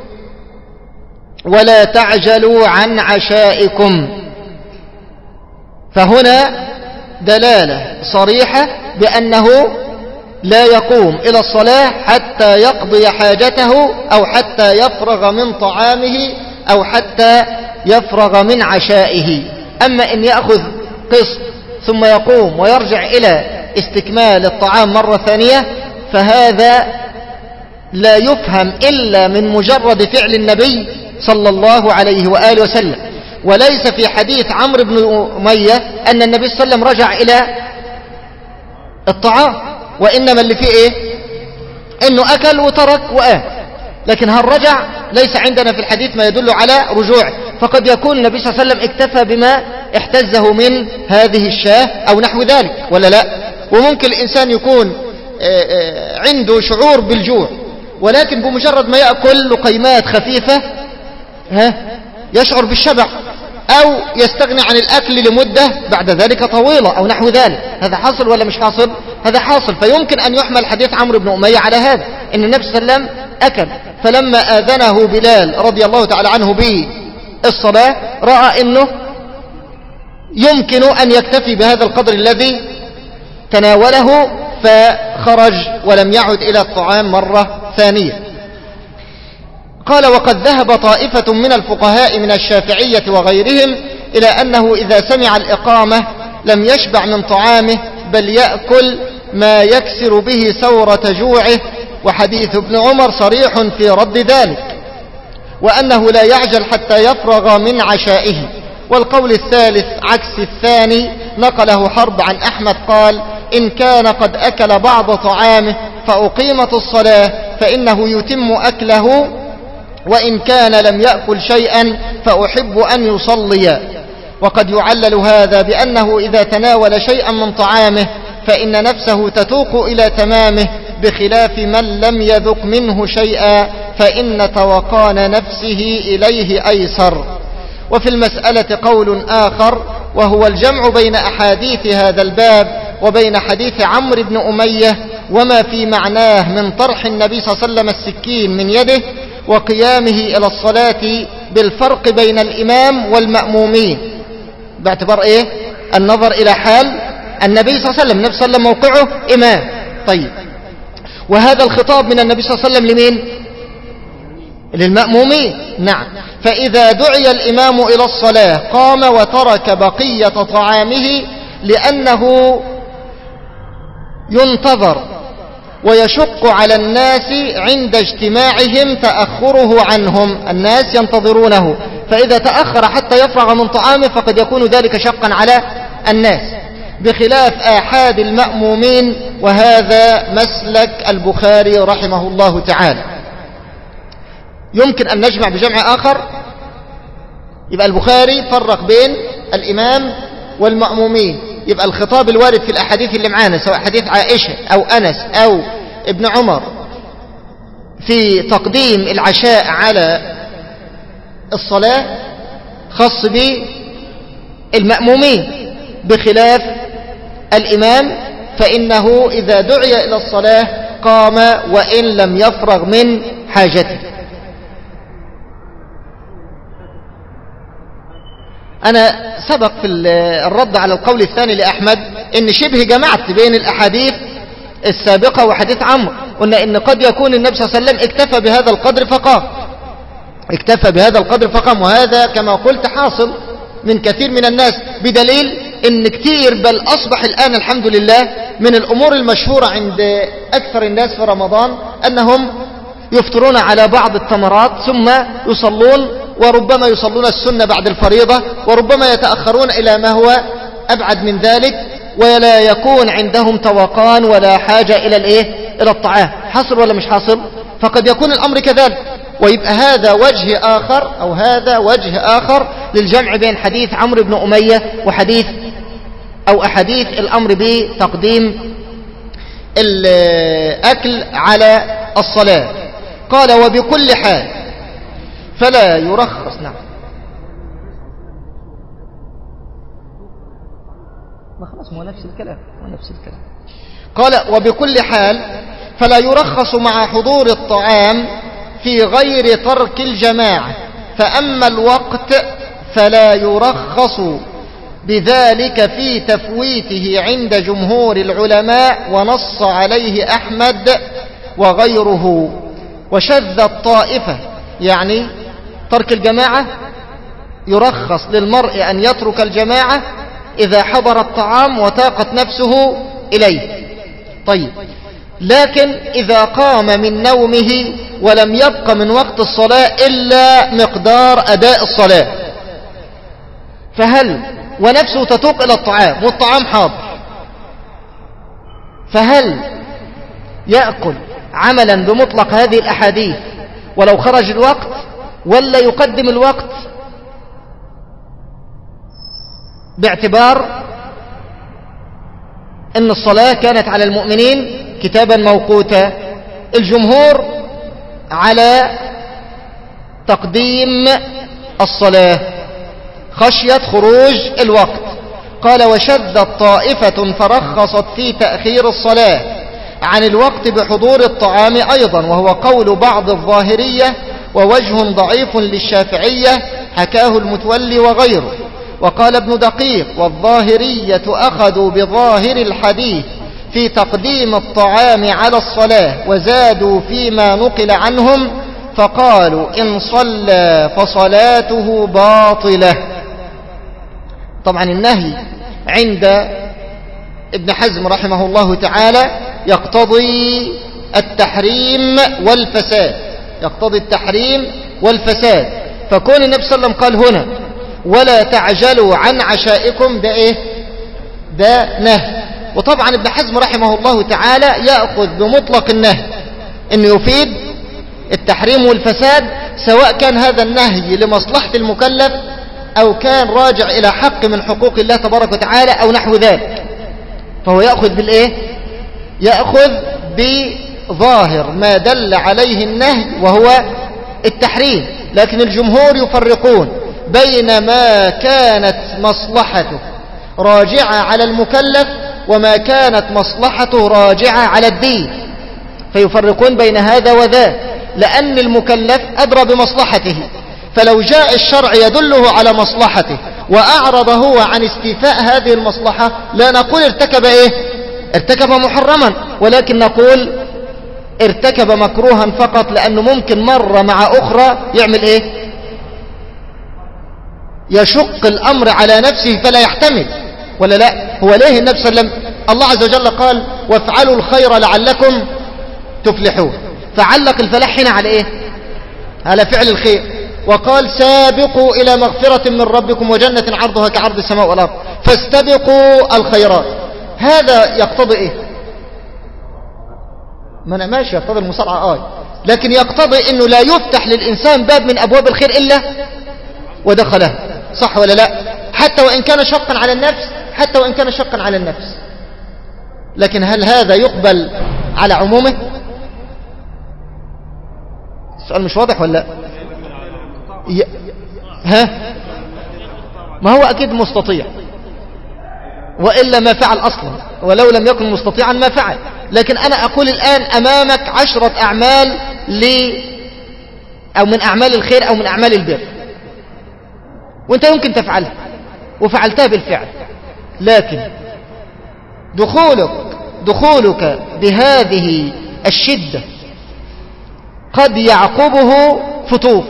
ولا تعجلوا عن عشائكم، فهنا دلالة صريحة بأنه لا يقوم إلى الصلاة حتى يقضي حاجته أو حتى يفرغ من طعامه أو حتى يفرغ من عشائه. أما إن يأخذ قسط ثم يقوم ويرجع إلى استكمال الطعام مرة ثانية، فهذا لا يفهم إلا من مجرد فعل النبي صلى الله عليه وآله وسلم، وليس في حديث عمرو بن أمية أن النبي صلى الله عليه وسلم رجع إلى الطعام، وإنما اللي فيه إيه؟ إنه أكل وترك وآه. لكن هل رجع؟ ليس عندنا في الحديث ما يدل على رجوع، فقد يكون النبي صلى الله عليه وسلم اكتفى بما احتزه من هذه الشاة أو نحو ذلك، ولا لا؟ وممكن الإنسان يكون عنده شعور بالجوع، ولكن بمجرد ما يأكل لقيمات خفيفة ها يشعر بالشبع، أو يستغني عن الأكل لمدة بعد ذلك طويلة أو نحو ذلك. هذا حاصل ولا مش حاصل؟ هذا حاصل. فيمكن أن يحمل حديث عمرو بن أمية على هذا، إن النبي صلى الله عليه وسلم أكل، فلما آذنه بلال رضي الله تعالى عنه بالصلاة رأى أنه يمكن أن يكتفي بهذا القدر الذي تناوله، فخرج ولم يعد إلى الطعام مرة ثانية. قال: وقد ذهب طائفة من الفقهاء من الشافعية وغيرهم إلى أنه إذا سمع الإقامة لم يشبع من طعامه، بل يأكل ما يكسر به سورة جوعه، وحديث ابن عمر صريح في رد ذلك، وأنه لا يعجل حتى يفرغ من عشائه. والقول الثالث عكس الثاني نقله حرب عن أحمد قال: إن كان قد أكل بعض طعامه فأقيمت الصلاة فإنه يتم أكله، وإن كان لم يأكل شيئا فأحب أن يصلي. وقد يعلل هذا بأنه إذا تناول شيئا من طعامه فإن نفسه تتوق إلى تمامه، بخلاف من لم يذق منه شيئا فإن توقان نفسه إليه أيسر. وفي المسألة قول آخر، وهو الجمع بين أحاديث هذا الباب وبين حديث عمرو بن أمية وما في معناه من طرح النبي صلى الله عليه وسلم السكين من يده وقيامه إلى الصلاة، بالفرق بين الإمام والمأمومين، باعتبار إيه؟ النظر إلى حال النبي صلى الله عليه وسلم. النبي صلى الله عليه وسلم موقعه إمام. طيب، وهذا الخطاب من النبي صلى الله عليه وسلم لمين؟ للمأمومين. نعم. فإذا دعي الإمام إلى الصلاة قام وترك بقية طعامه لأنه ينتظر ويشق على الناس عند اجتماعهم تأخره عنهم، الناس ينتظرونه، فإذا تأخر حتى يفرغ من طعامه فقد يكون ذلك شقا على الناس، بخلاف آحاد المأمومين، وهذا مسلك البخاري رحمه الله تعالى. يمكن أن نجمع بجمع آخر، يبقى البخاري فرق بين الإمام والمأمومين، يبقى الخطاب الوارد في الأحاديث اللي معانا سواء حديث عائشة أو أنس أو ابن عمر في تقديم العشاء على الصلاة خاص بالمأمومين، بخلاف الإمام فإنه إذا دعي إلى الصلاة قام وإن لم يفرغ من حاجته. أنا سبق في الرد على القول الثاني لأحمد إن شبه جمعت بين الأحاديث السابقة وحديث عمرو، قلنا إن قد يكون النبي صلى الله عليه وسلم اكتفى بهذا القدر فقام اكتفى بهذا القدر فقام وهذا كما قلت حاصل من كثير من الناس، بدليل إن كتير بل أصبح الآن الحمد لله من الأمور المشهورة عند أكثر الناس في رمضان أنهم يفطرون على بعض التمرات ثم يصلون، وربما يصلون السنة بعد الفريضة، وربما يتأخرون إلى ما هو أبعد من ذلك، ولا يكون عندهم توقان ولا حاجة إلى الإيه؟ إلى الطعام. حاصل ولا مش حاصل؟ فقد يكون الأمر كذلك، ويبقى هذا وجه آخر أو هذا وجه آخر للجمع بين حديث عمرو بن أمية وحديث أو أحاديث الأمر بتقديم الأكل على الصلاة. قال: وبكل حال فلا يرخص. نعم ما خلاص هو نفس الكلام هو نفس الكلام. قال وبكل حال فلا يرخص مع حضور الطعام في غير ترك الجماعة، فأما الوقت فلا يرخص بذلك في تفويته عند جمهور العلماء، ونص عليه أحمد وغيره. وشذ الطائفة، يعني ترك الجماعة يرخص للمرء أن يترك الجماعة إذا حضر الطعام وتاقت نفسه إليه. طيب لكن إذا قام من نومه ولم يبق من وقت الصلاة إلا مقدار أداء الصلاة، فهل ونفسه تتوق إلى الطعام والطعام حاضر، فهل يأكل عملا بمطلق هذه الأحاديث ولو خرج الوقت، ولا يقدم الوقت باعتبار أن الصلاة كانت على المؤمنين كتابا موقوتا؟ الجمهور على تقديم الصلاة خشية خروج الوقت. قال وشذت طائفة فرخصت في تأخير الصلاة عن الوقت بحضور الطعام أيضا، وهو قول بعض الظاهرية ووجه ضعيف للشافعية حكاه المتولي وغيره. وقال ابن دقيق والظاهرية أخذوا بظاهر الحديث في تقديم الطعام على الصلاة، وزادوا فيما نقل عنهم فقالوا إن صلى فصلاته باطلة. طبعا النهي عند ابن حزم رحمه الله تعالى يقتضي التحريم والفساد، يقتضي التحريم والفساد. فكون النبي صلى الله عليه وسلم قال هنا ولا تعجلوا عن عشائكم، ده ايه؟ ده نهي. وطبعا ابن حزم رحمه الله تعالى يأخذ بمطلق النهي انه يفيد التحريم والفساد، سواء كان هذا النهي لمصلحة المكلف او كان راجع الى حق من حقوق الله تبارك وتعالى او نحو ذلك، فهو يأخذ بالايه؟ يأخذ بظاهر ما دل عليه النهي وهو التحريم. لكن الجمهور يفرقون بين ما كانت مصلحته راجعة على المكلف وما كانت مصلحته راجعة على الدين، فيفرقون بين هذا وذا، لأن المكلف أدرى بمصلحته، فلو جاء الشرع يدله على مصلحته وأعرض هو عن استيفاء هذه المصلحة لا نقول ارتكب إيه؟ ارتكب محرما، ولكن نقول ارتكب مكروها فقط، لأنه ممكن مرة مع أخرى يعمل إيه؟ يشق الأمر على نفسه فلا يحتمل، ولا لا؟ هو ليه النبي صلى الله عليه وسلم الله عز وجل قال وافعلوا الخير لعلكم تفلحون، فعلق الفلاح هنا على إيه؟ على فعل الخير. وقال سابقوا إلى مغفرة من ربكم وجنة عرضها كعرض السماء والأرض فاستبقوا الخيرات. هذا يقتضي إيه؟ ما أنا ماشي يقتضي المصارعة آه، لكن يقتضي أنه لا يفتح للإنسان باب من أبواب الخير إلا ودخله، صح ولا لا؟ حتى وإن كان شقا على النفس، حتى وإن كان شقا على النفس. لكن هل هذا يقبل على عمومه؟ السؤال مش واضح ولا لا؟ ي... ها؟ ما هو أكيد مستطيع، وإلا ما فعل أصلا، ولو لم يكن مستطيعا ما فعل. لكن أنا أقول الآن أمامك عشرة أعمال ل أو من أعمال الخير أو من أعمال البر، وأنت يمكن تفعلها وفعلتها بالفعل، لكن دخولك دخولك بهذه الشدة قد يعقبه فتور.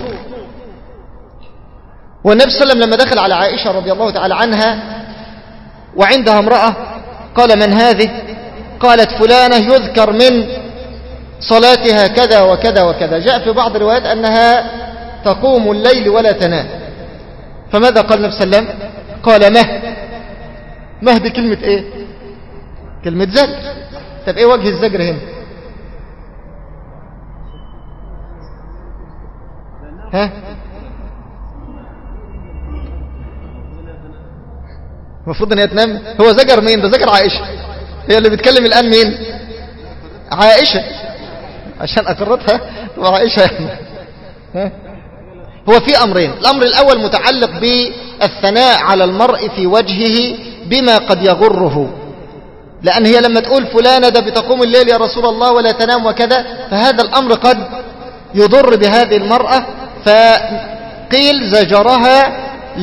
والنبي صلى الله عليه وسلم لما دخل على عائشة رضي الله تعالى عنها وعندها امرأة قال من هذه؟ قالت فلانة يذكر من صلاتها كذا وكذا وكذا. جاء في بعض الروايات أنها تقوم الليل ولا تنام. فماذا قال النبي صلى الله عليه وسلم؟ قال مه. مه دي كلمة ايه؟ كلمة زجر. طب ايه وجه الزجر هنا؟ ها؟ المفروض ان هي تنام. هو زجر مين؟ ده زجر عائشة، هي اللي بتكلم الآن. مين؟ عائشة، عشان أقرتها وعائشة يعني. ها؟ هو في أمرين. الأمر الأول متعلق بالثناء على المرء في وجهه بما قد يغره، لأن هي لما تقول فلانة ده بتقوم الليل يا رسول الله ولا تنام وكذا، فهذا الأمر قد يضر بهذه المرأة، فقيل زجرها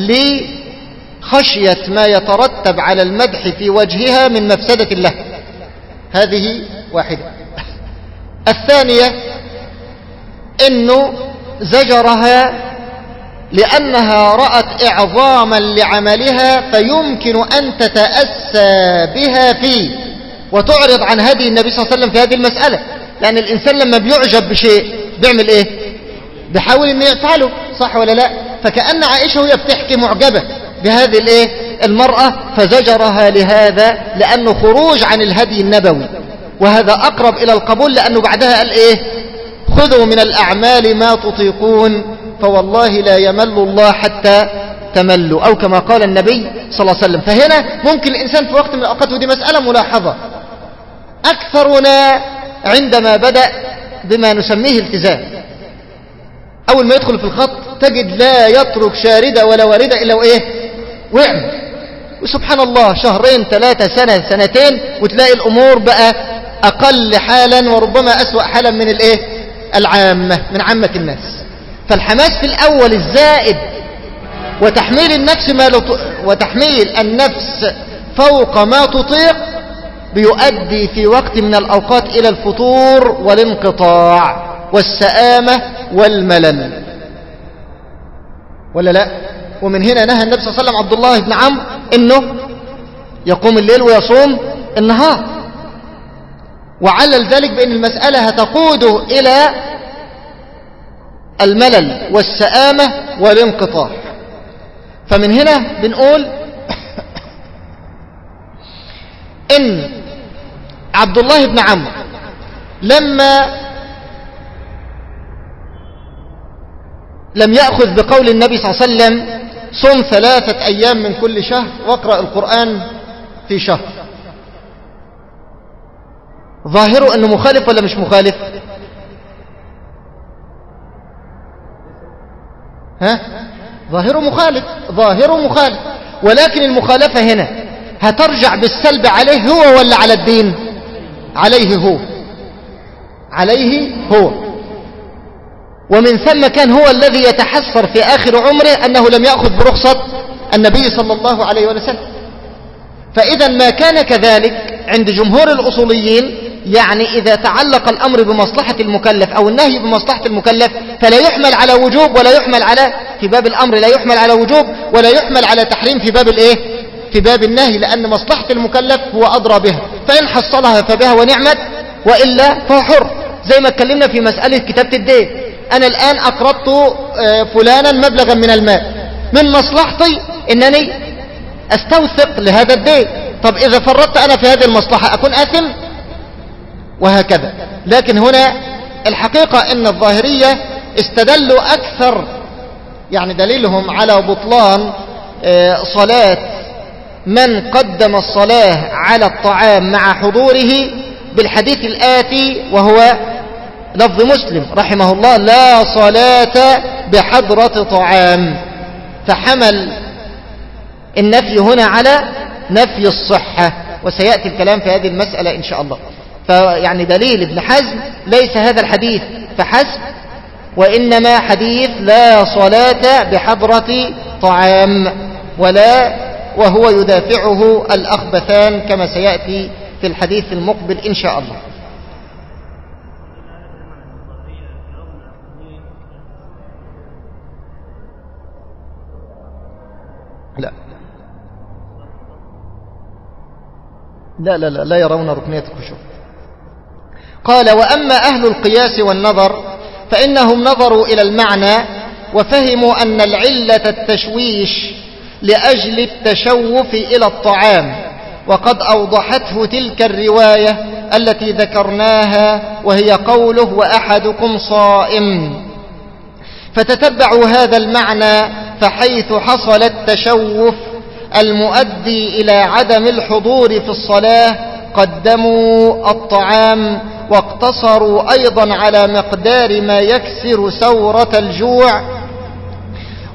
لخشية ما يترتب على المدح في وجهها من مفسدة له. هذه واحدة. الثانية إنه زجرها لأنها رأت إعظاما لعملها فيمكن أن تتأسى بها فيه وتعرض عن هدي النبي صلى الله عليه وسلم في هذه المسألة. لأن الإنسان لما بيعجب بشيء بيعمل إيه؟ بيحاول أن يفعله، صح ولا لا؟ فكأن عائشة وهي بتحكي معجبة بهذه الإيه؟ المرأة، فزجرها لهذا لأنه خروج عن الهدي النبوي، وهذا أقرب إلى القبول، لأنه بعدها قال إيه؟ خذوا من الأعمال ما تطيقون فوالله لا يمل الله حتى تملوا، أو كما قال النبي صلى الله عليه وسلم. فهنا ممكن الإنسان في وقت من الأوقات، ودي مسألة ملاحظة، أكثرنا عندما بدأ بما نسميه التزام، أول ما يدخل في الخط تجد لا يترك شاردة ولا واردة إلا وإيه؟ وعم. وسبحان الله شهرين ثلاثة سنة سنتين وتلاقي الأمور بقى أقل حالا وربما أسوأ حالا من الإيه؟ العامة، من عامة الناس. فالحماس في الأول الزائد وتحميل النفس ما لو وتحميل النفس فوق ما تطيق بيؤدي في وقت من الأوقات إلى الفتور والانقطاع والسآمة والملل، ولا لا؟ ومن هنا نهى النبي صلى الله عليه وسلم عبد الله بن عمرو إنه يقوم الليل ويصوم النهار، وعلل ذلك بأن المسألة هتقوده إلى الملل والسآمة والانقطاع. فمن هنا بنقول إن عبد الله بن عمرو لما لم يأخذ بقول النبي صلى الله عليه وسلم صم ثلاثة أيام من كل شهر واقرأ القرآن في شهر، ظاهره أنه مخالف ولا مش مخالف؟ ها؟ ظاهره مخالف، ظاهره مخالف، ولكن المخالفة هنا هترجع بالسلب عليه هو ولا على الدين؟ عليه هو، عليه هو. ومن ثم كان هو الذي يتحسر في آخر عمره أنه لم يأخذ برخصة النبي صلى الله عليه وسلم. فإذا ما كان كذلك عند جمهور الأصوليين، يعني إذا تعلق الأمر بمصلحة المكلف أو النهي بمصلحة المكلف فلا يحمل على وجوب ولا يحمل على في باب الأمر لا يحمل على وجوب ولا يحمل على تحريم في باب الإيه؟ في باب النهي، لأن مصلحة المكلف هو أدرى بها، فإن حصلها فبها ونعمت وإلا فهو حر. زي ما اتكلمنا في مسألة كتابة الدين، أنا الآن أقرضت فلانا مبلغا من المال، من مصلحتي أنني أستوثق لهذا الدين، طب إذا فرطت أنا في هذه المصلحة أكون آثم؟ وهكذا. لكن هنا الحقيقة أن الظاهرية استدلوا أكثر، يعني دليلهم على بطلان صلاة من قدم الصلاة على الطعام مع حضوره بالحديث الآتي، وهو لفظ مسلم رحمه الله: لا صلاة بحضرة طعام. فحمل النفي هنا على نفي الصحة، وسيأتي الكلام في هذه المسألة إن شاء الله. فيعني دليل ابن حزم ليس هذا الحديث فحسب، وإنما حديث لا صلاة بحضرة طعام، ولا وهو يدافعه الأخبثان كما سيأتي في الحديث المقبل إن شاء الله. لا لا لا لا, لا يرون ركنية الخشوع. قال: وأما أهل القياس والنظر فإنهم نظروا إلى المعنى وفهموا أن العلة التشويش لأجل التشوف إلى الطعام، وقد أوضحته تلك الرواية التي ذكرناها، وهي قوله: وأحدكم صائم. فتتبعوا هذا المعنى، فحيث حصل التشوف المؤدي إلى عدم الحضور في الصلاة قدموا الطعام، واقتصروا أيضا على مقدار ما يكسر سورة الجوع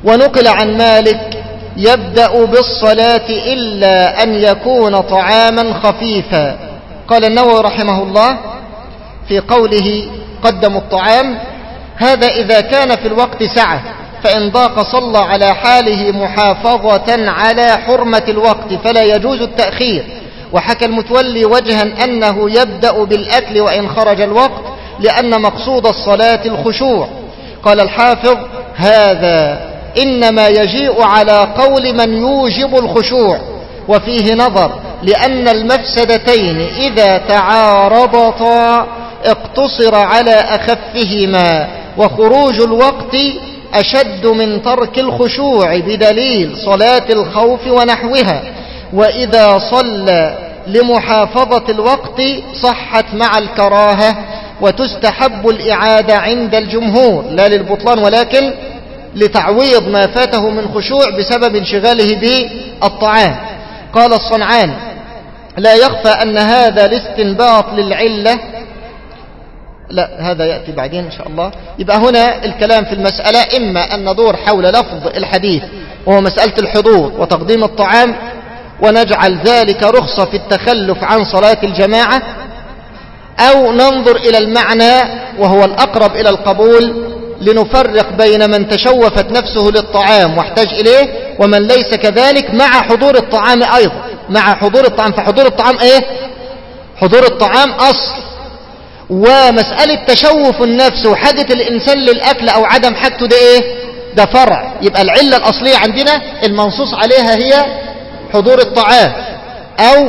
ونقل عن مالك يبدأ بالصلاة إلا أن يكون طعاما خفيفا. قال النووي رحمه الله في قوله قدموا الطعام: هذا إذا كان في الوقت سعة، فإن ضاق صلى على حاله محافظة على حرمة الوقت فلا يجوز التأخير. وحكى المتولي وجها أنه يبدأ بالأكل وإن خرج الوقت، لأن مقصود الصلاة الخشوع. قال الحافظ: هذا إنما يجيء على قول من يوجب الخشوع، وفيه نظر، لأن المفسدتين إذا تعارضتا اقتصر على أخفهما، وخروج الوقت أشد من ترك الخشوع بدليل صلاة الخوف ونحوها. وإذا صلى لمحافظة الوقت صحت مع الكراهة، وتستحب الإعادة عند الجمهور، لا للبطلان ولكن لتعويض ما فاته من خشوع بسبب انشغاله بالطعام. قال الصنعاني: لا يخفى أن هذا الاستنباط للعلة، لا هذا يأتي بعدين إن شاء الله. يبقى هنا الكلام في المسألة إما أن ندور حول لفظ الحديث وهو مسألة الحضور وتقديم الطعام، ونجعل ذلك رخصة في التخلف عن صلاة الجماعة، أو ننظر إلى المعنى وهو الأقرب إلى القبول، لنفرق بين من تشوفت نفسه للطعام واحتاج إليه ومن ليس كذلك، مع حضور الطعام أيضا، مع حضور الطعام. فحضور الطعام إيه؟ حضور الطعام أصل، ومسألة تشوف النفس وحاجة الإنسان للأكل أو عدم حاجته ده إيه؟ ده فرع. يبقى العلة الأصلية عندنا المنصوص عليها هي حضور الطعام أو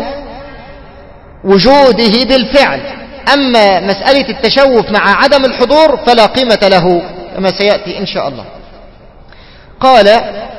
وجوده بالفعل. أما مسألة التشوف مع عدم الحضور فلا قيمة له، كما سيأتي إن شاء الله. قال: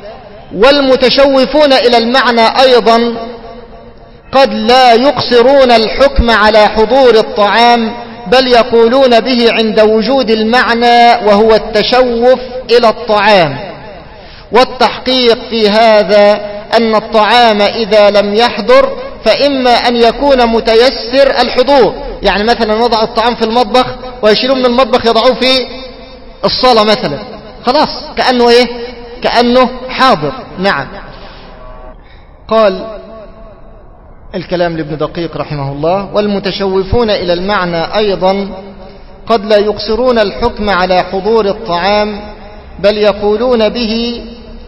والمتشوفون إلى المعنى أيضا قد لا يقصرون الحكم على حضور الطعام، بل يقولون به عند وجود المعنى وهو التشوف إلى الطعام. والتحقيق في هذا أن الطعام إذا لم يحضر فإما أن يكون متيسر الحضور، يعني مثلا وضعوا الطعام في المطبخ ويشيلوه من المطبخ يضعوه في الصالة مثلا، خلاص كأنه إيه؟ كأنه حاضر. نعم. قال الكلام لابن دقيق رحمه الله: والمتشوفون إلى المعنى أيضا قد لا يقصرون الحكم على حضور الطعام، بل يقولون به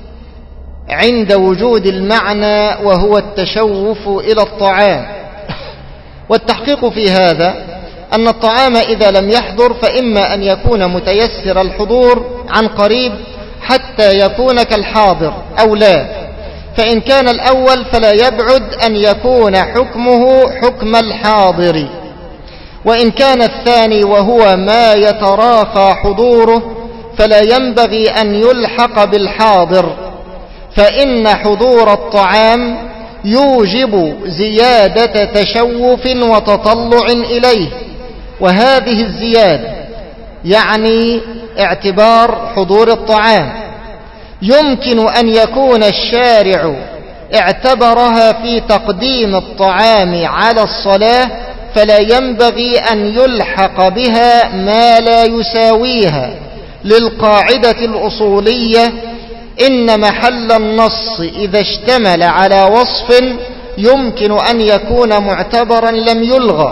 عند وجود المعنى وهو التشوف إلى الطعام. والتحقيق في هذا أن الطعام إذا لم يحضر فإما أن يكون متيسر الحضور عن قريب حتى يكون كالحاضر أو لا، فإن كان الأول فلا يبعد أن يكون حكمه حكم الحاضر، وإن كان الثاني وهو ما يتراخى حضوره فلا ينبغي أن يلحق بالحاضر، فإن حضور الطعام يوجب زيادة تشوف وتطلع إليه، وهذه الزيادة يعني اعتبار حضور الطعام يمكن أن يكون الشارع اعتبرها في تقديم الطعام على الصلاة، فلا ينبغي أن يلحق بها ما لا يساويها، للقاعدة الأصولية: إن محل النص إذا اشتمل على وصف يمكن أن يكون معتبرا لم يلغى.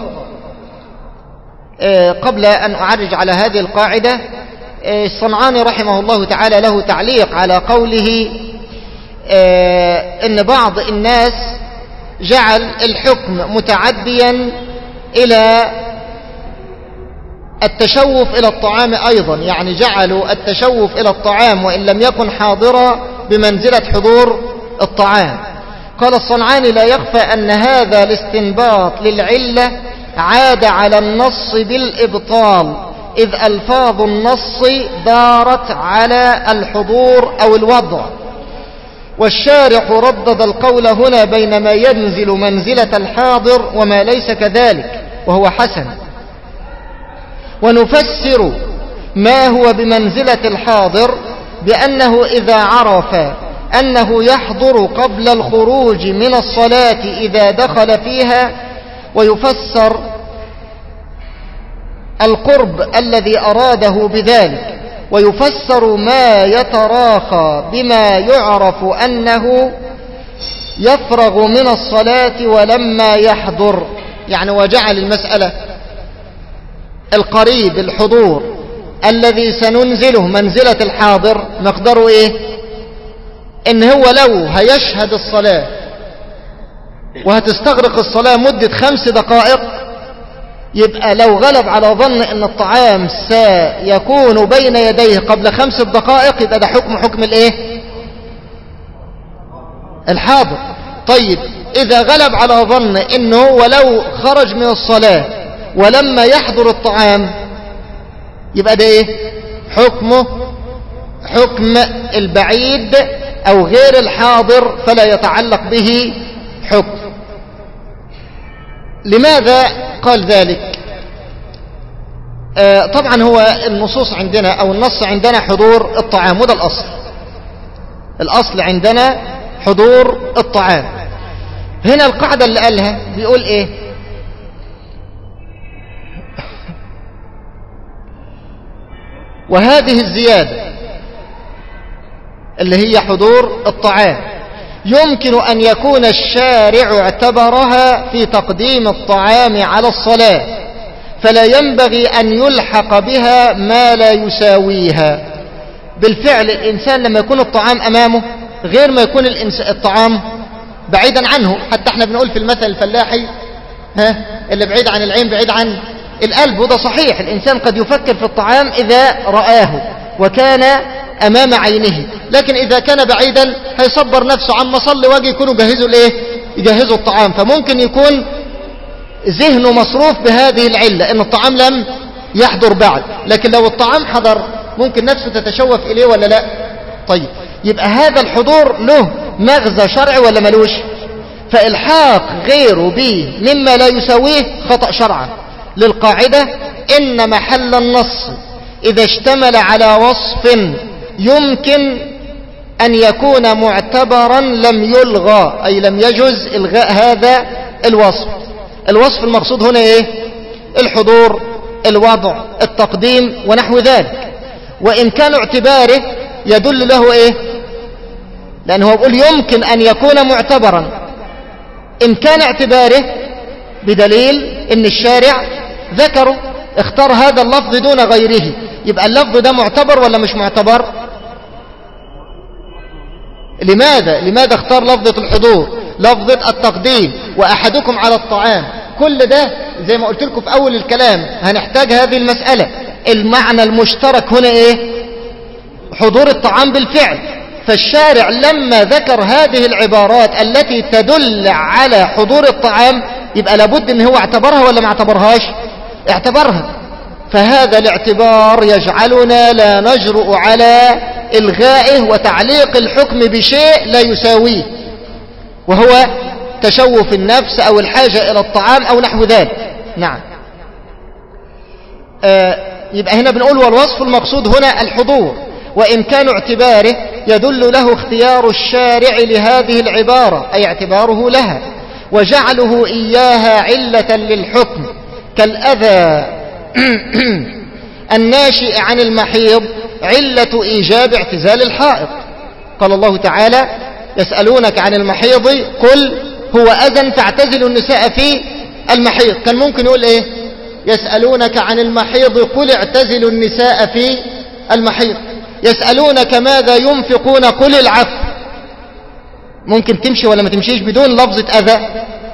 قبل أن أعرج على هذه القاعدة، الصنعاني رحمه الله تعالى له تعليق على قوله إن بعض الناس جعل الحكم متعديا إلى التشوف إلى الطعام أيضا، يعني جعلوا التشوف إلى الطعام وإن لم يكن حاضرا بمنزلة حضور الطعام. قال الصنعاني: لا يخفى أن هذا الاستنباط للعلة عاد على النص بالإبطال، إذ ألفاظ النص دارت على الحضور أو الوضع، والشارح ردد القول هنا بين ما ينزل منزلة الحاضر وما ليس كذلك، وهو حسن. ونفسر ما هو بمنزلة الحاضر بأنه إذا عرف أنه يحضر قبل الخروج من الصلاة إذا دخل فيها، ويفسر القرب الذي أراده بذلك، ويفسر ما يتراخى بما يعرف أنه يفرغ من الصلاة ولما يحضر. يعني وجعل المسألة القريب الحضور الذي سننزله منزلة الحاضر مقداره ايه؟ ان هو لو هيشهد الصلاة وهتستغرق الصلاة مدة خمس دقائق، يبقى لو غلب على ظن ان الطعام سيكون بين يديه قبل خمس دقائق، يبقى ده حكم حكم الايه؟ الحاضر. طيب اذا غلب على ظن انه ولو خرج من الصلاة ولما يحضر الطعام، يبقى ده ايه؟ حكمه حكم البعيد او غير الحاضر، فلا يتعلق به حكم. لماذا قال ذلك؟ آه طبعا هو النصوص عندنا او النص عندنا حضور الطعام، وده الاصل. الاصل عندنا حضور الطعام. هنا القاعدة اللي قالها بيقول ايه؟ وهذه الزيادة اللي هي حضور الطعام يمكن أن يكون الشارع اعتبرها في تقديم الطعام على الصلاة، فلا ينبغي أن يلحق بها ما لا يساويها. بالفعل الإنسان لما يكون الطعام أمامه غير ما يكون الطعام بعيدا عنه. حتى احنا بنقول في المثل الفلاحي ها اللي بعيد عن العين بعيد عن القلب، وده صحيح. الإنسان قد يفكر في الطعام إذا رآه وكان أمام عينه، لكن إذا كان بعيدا هيصبر نفسه عما صلي واجي يكونوا جهزوا الإيه؟ يجهزوا الطعام. فممكن يكون ذهنه مصروف بهذه العلة إن الطعام لم يحضر بعد، لكن لو الطعام حضر ممكن نفسه تتشوف إليه ولا لا؟ طيب يبقى هذا الحضور له مغزى شرعي ولا ملوش؟ فإلحاق غيره به مما لا يساويه خطأ شرعا، للقاعدة إن محل النص إذا اشتمل على وصف يمكن أن يكون معتبرا لم يلغى، أي لم يجز إلغاء هذا الوصف. الوصف المقصود هنا إيه؟ الحضور، الوضع، التقديم ونحو ذلك. وإن كان اعتباره يدل له إيه؟ لأنه يقول يمكن أن يكون معتبرا. إن كان اعتباره بدليل إن الشارع ذكره، اختار هذا اللفظ دون غيره، يبقى اللفظ ده معتبر ولا مش معتبر؟ لماذا؟ لماذا اختار لفظة الحضور، لفظة التقديم، وأحدكم على الطعام؟ كل ده زي ما قلت لكم في أول الكلام هنحتاج هذه المسألة. المعنى المشترك هنا إيه؟ حضور الطعام بالفعل. فالشارع لما ذكر هذه العبارات التي تدل على حضور الطعام يبقى لابد ان هو اعتبرها ولا ما اعتبرهاش؟ اعتبرها. فهذا الاعتبار يجعلنا لا نجرؤ على إلغائه وتعليق الحكم بشيء لا يساويه، وهو تشوف النفس أو الحاجة إلى الطعام أو نحو ذلك. نعم. آه يبقى هنا بنقول والوصف المقصود هنا الحضور، وإن كان اعتباره يدل له اختيار الشارع لهذه العبارة، أي اعتباره لها وجعله إياها علة للحكم، كالأذى الناشئ عن المحيض علة إيجاب اعتزال الحائض. قال الله تعالى يسألونك عن المحيض قل هو أذى فاعتزلوا النساء في المحيض. كان ممكن يقول إيه؟ يسألونك عن المحيض قل اعتزلوا النساء في المحيض. يسألونك ماذا ينفقون قل العفو. ممكن تمشي ولا ما تمشيش بدون لفظة أذى؟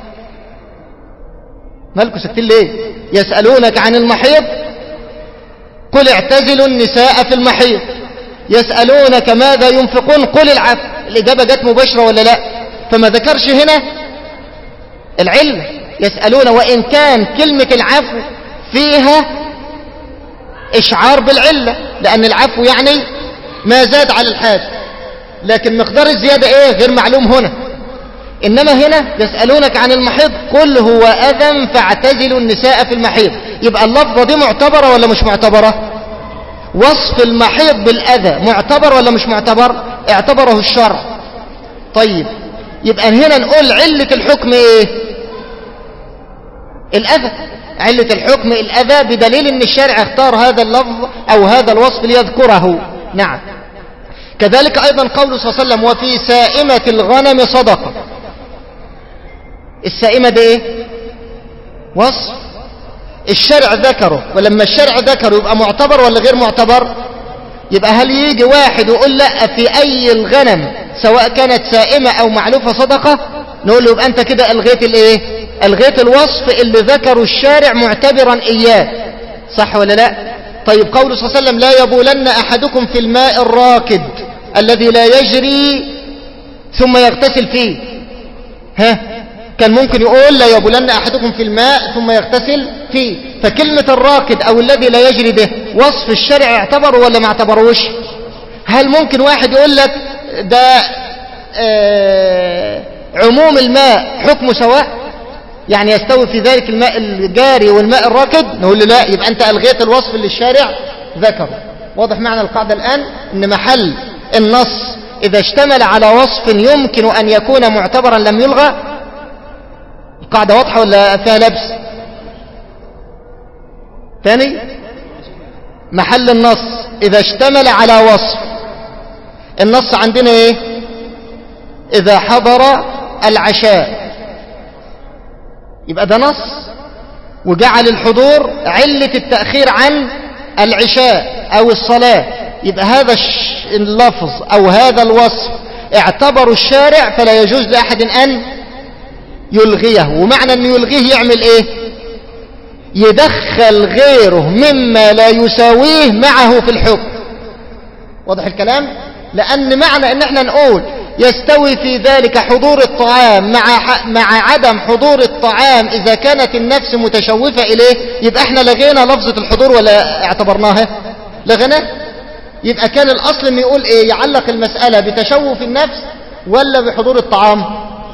مالكوا ساكتين ليه؟ يسألونك عن المحيض قل اعتزلوا النساء في المحيض. يسألونك ماذا ينفقون قل العفو. الإجابة جت مباشرة ولا لا؟ فما ذكرش هنا العلة. يسألون، وإن كان كلمة العفو فيها إشعار بالعلة، لأن العفو يعني ما زاد على الحاجة، لكن مقدار الزيادة إيه غير معلوم هنا. إنما هنا يسألونك عن المحيض قل هو أذى فاعتزلوا النساء في المحيض. يبقى اللفظة دي معتبرة ولا مش معتبرة؟ وصف المحيض بالأذى معتبر ولا مش معتبر؟ اعتبره الشرع. طيب يبقى هنا نقول علة الحكم إيه؟ الأذى، علة الحكم الأذى بدليل أن الشارع اختار هذا اللفظ أو هذا الوصف ليذكره. نعم. كذلك أيضا قوله صلى الله عليه وسلم وفي سائمة الغنم صدقة. السائمة ده إيه؟ وصف الشرع ذكره، ولما الشرع ذكره يبقى معتبر ولا غير معتبر؟ يبقى هل يجي واحد ويقول لا في أي الغنم سواء كانت سائمة أو معلوفة صدقة؟ نقول له يبقى أنت كده ألغيت الإيه؟ ألغيت الوصف اللي ذكره الشارع معتبرا إياه، صح ولا لا؟ طيب قوله صلى الله عليه وسلم لا يبولن أحدكم في الماء الراكد الذي لا يجري ثم يغتسل فيه، ها؟ كان ممكن يقول لا يبولن أحدكم في الماء ثم يغتسل فيه، فكلمة الراكد أو الذي لا يجري به وصف الشرع اعتبره ولا ما اعتبروش؟ هل ممكن واحد يقول لك ده آه عموم الماء حكمه سواء، يعني يستوي في ذلك الماء الجاري والماء الراكد؟ نقول له لا، يبقى أنت ألغيت الوصف اللي الشارع ذكره. واضح معنى القاعدة الآن؟ إن محل النص إذا اشتمل على وصف يمكن أن يكون معتبرا لم يلغى. القاعدة واضحة ولا فيها لبس؟ ثاني، محل النص إذا اشتمل على وصف، النص عندنا إيه؟ إذا حضر العشاء، يبقى ده نص وجعل الحضور علة التأخير عن العشاء أو الصلاة، يبقى هذا اللفظ أو هذا الوصف اعتبر الشارع فلا يجوز لأحد أن يلغيه. ومعنى أن يلغيه يعمل إيه؟ يدخل غيره مما لا يساويه معه في الحكم. واضح الكلام؟ لأن معنى أن احنا نقول يستوي في ذلك حضور الطعام مع مع عدم حضور الطعام إذا كانت النفس متشوفة إليه، يبقى احنا لغينا لفظة الحضور ولا اعتبرناها؟ لغينا. يبقى كان الأصل أن يقول إيه؟ يعلق المسألة بتشوف النفس ولا بحضور الطعام؟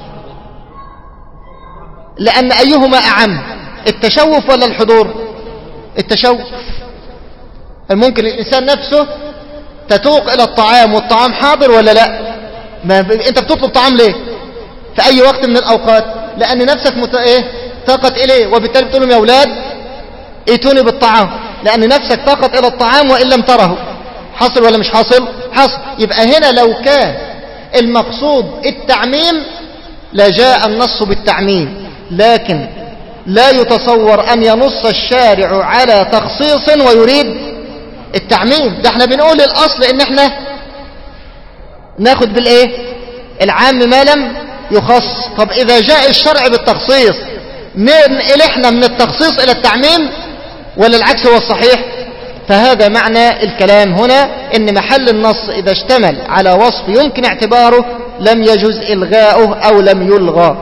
لأن أيهما أعم، التشوف ولا الحضور؟ التشوف. ممكن الإنسان نفسه تتوق إلى الطعام والطعام حاضر ولا لا؟ ما ب... أنت بتطلب طعام ليه في أي وقت من الأوقات؟ لأن نفسك مت... إيه؟ طاقت إليه، وبالتالي بتقول لهم يا أولاد ائتوني بالطعام، لأن نفسك طاقت إلى الطعام وإن لم تره. حصل ولا مش حاصل؟ حصل. يبقى هنا لو كان المقصود التعميم لجاء النص بالتعميم، لكن لا يتصور أن ينص الشارع على تخصيص ويريد التعميم. ده احنا بنقول الأصل إن احنا ناخد بالإيه؟ العام ما لم يخص. طب إذا جاء الشرع بالتخصيص ننقل احنا من التخصيص إلى التعميم ولا العكس هو الصحيح؟ فهذا معنى الكلام هنا، إن محل النص إذا اشتمل على وصف يمكن اعتباره لم يجوز إلغاؤه أو لم يلغى.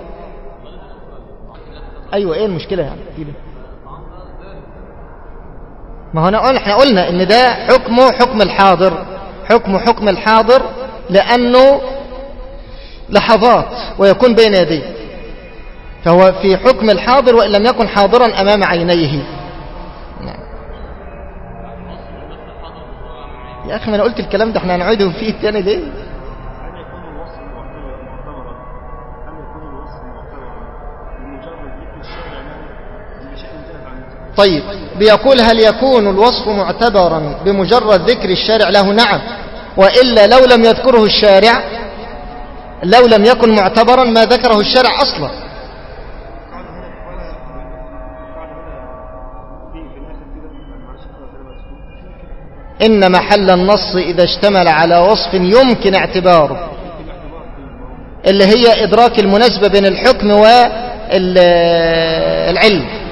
أيوة، إيه المشكلة يعني؟ ما هنا قلنا احنا قلنا إن ده حكمه حكم الحاضر، حكمه حكم الحاضر لأنه لحظات ويكون بين يديه، فهو في حكم الحاضر وإن لم يكن حاضرا أمام عينيه. نعم. يا أخي ما أنا قلت الكلام ده، احنا هنعيده فيه تاني ليه؟ طيب بيقول هل يكون الوصف معتبرا بمجرد ذكر الشارع له؟ نعم، وإلا لو لم يذكره الشارع، لو لم يكن معتبرا ما ذكره الشارع أصلا. إن محل النص إذا اشتمل على وصف يمكن اعتباره، اللي هي إدراك المناسبة بين الحكم والعلم.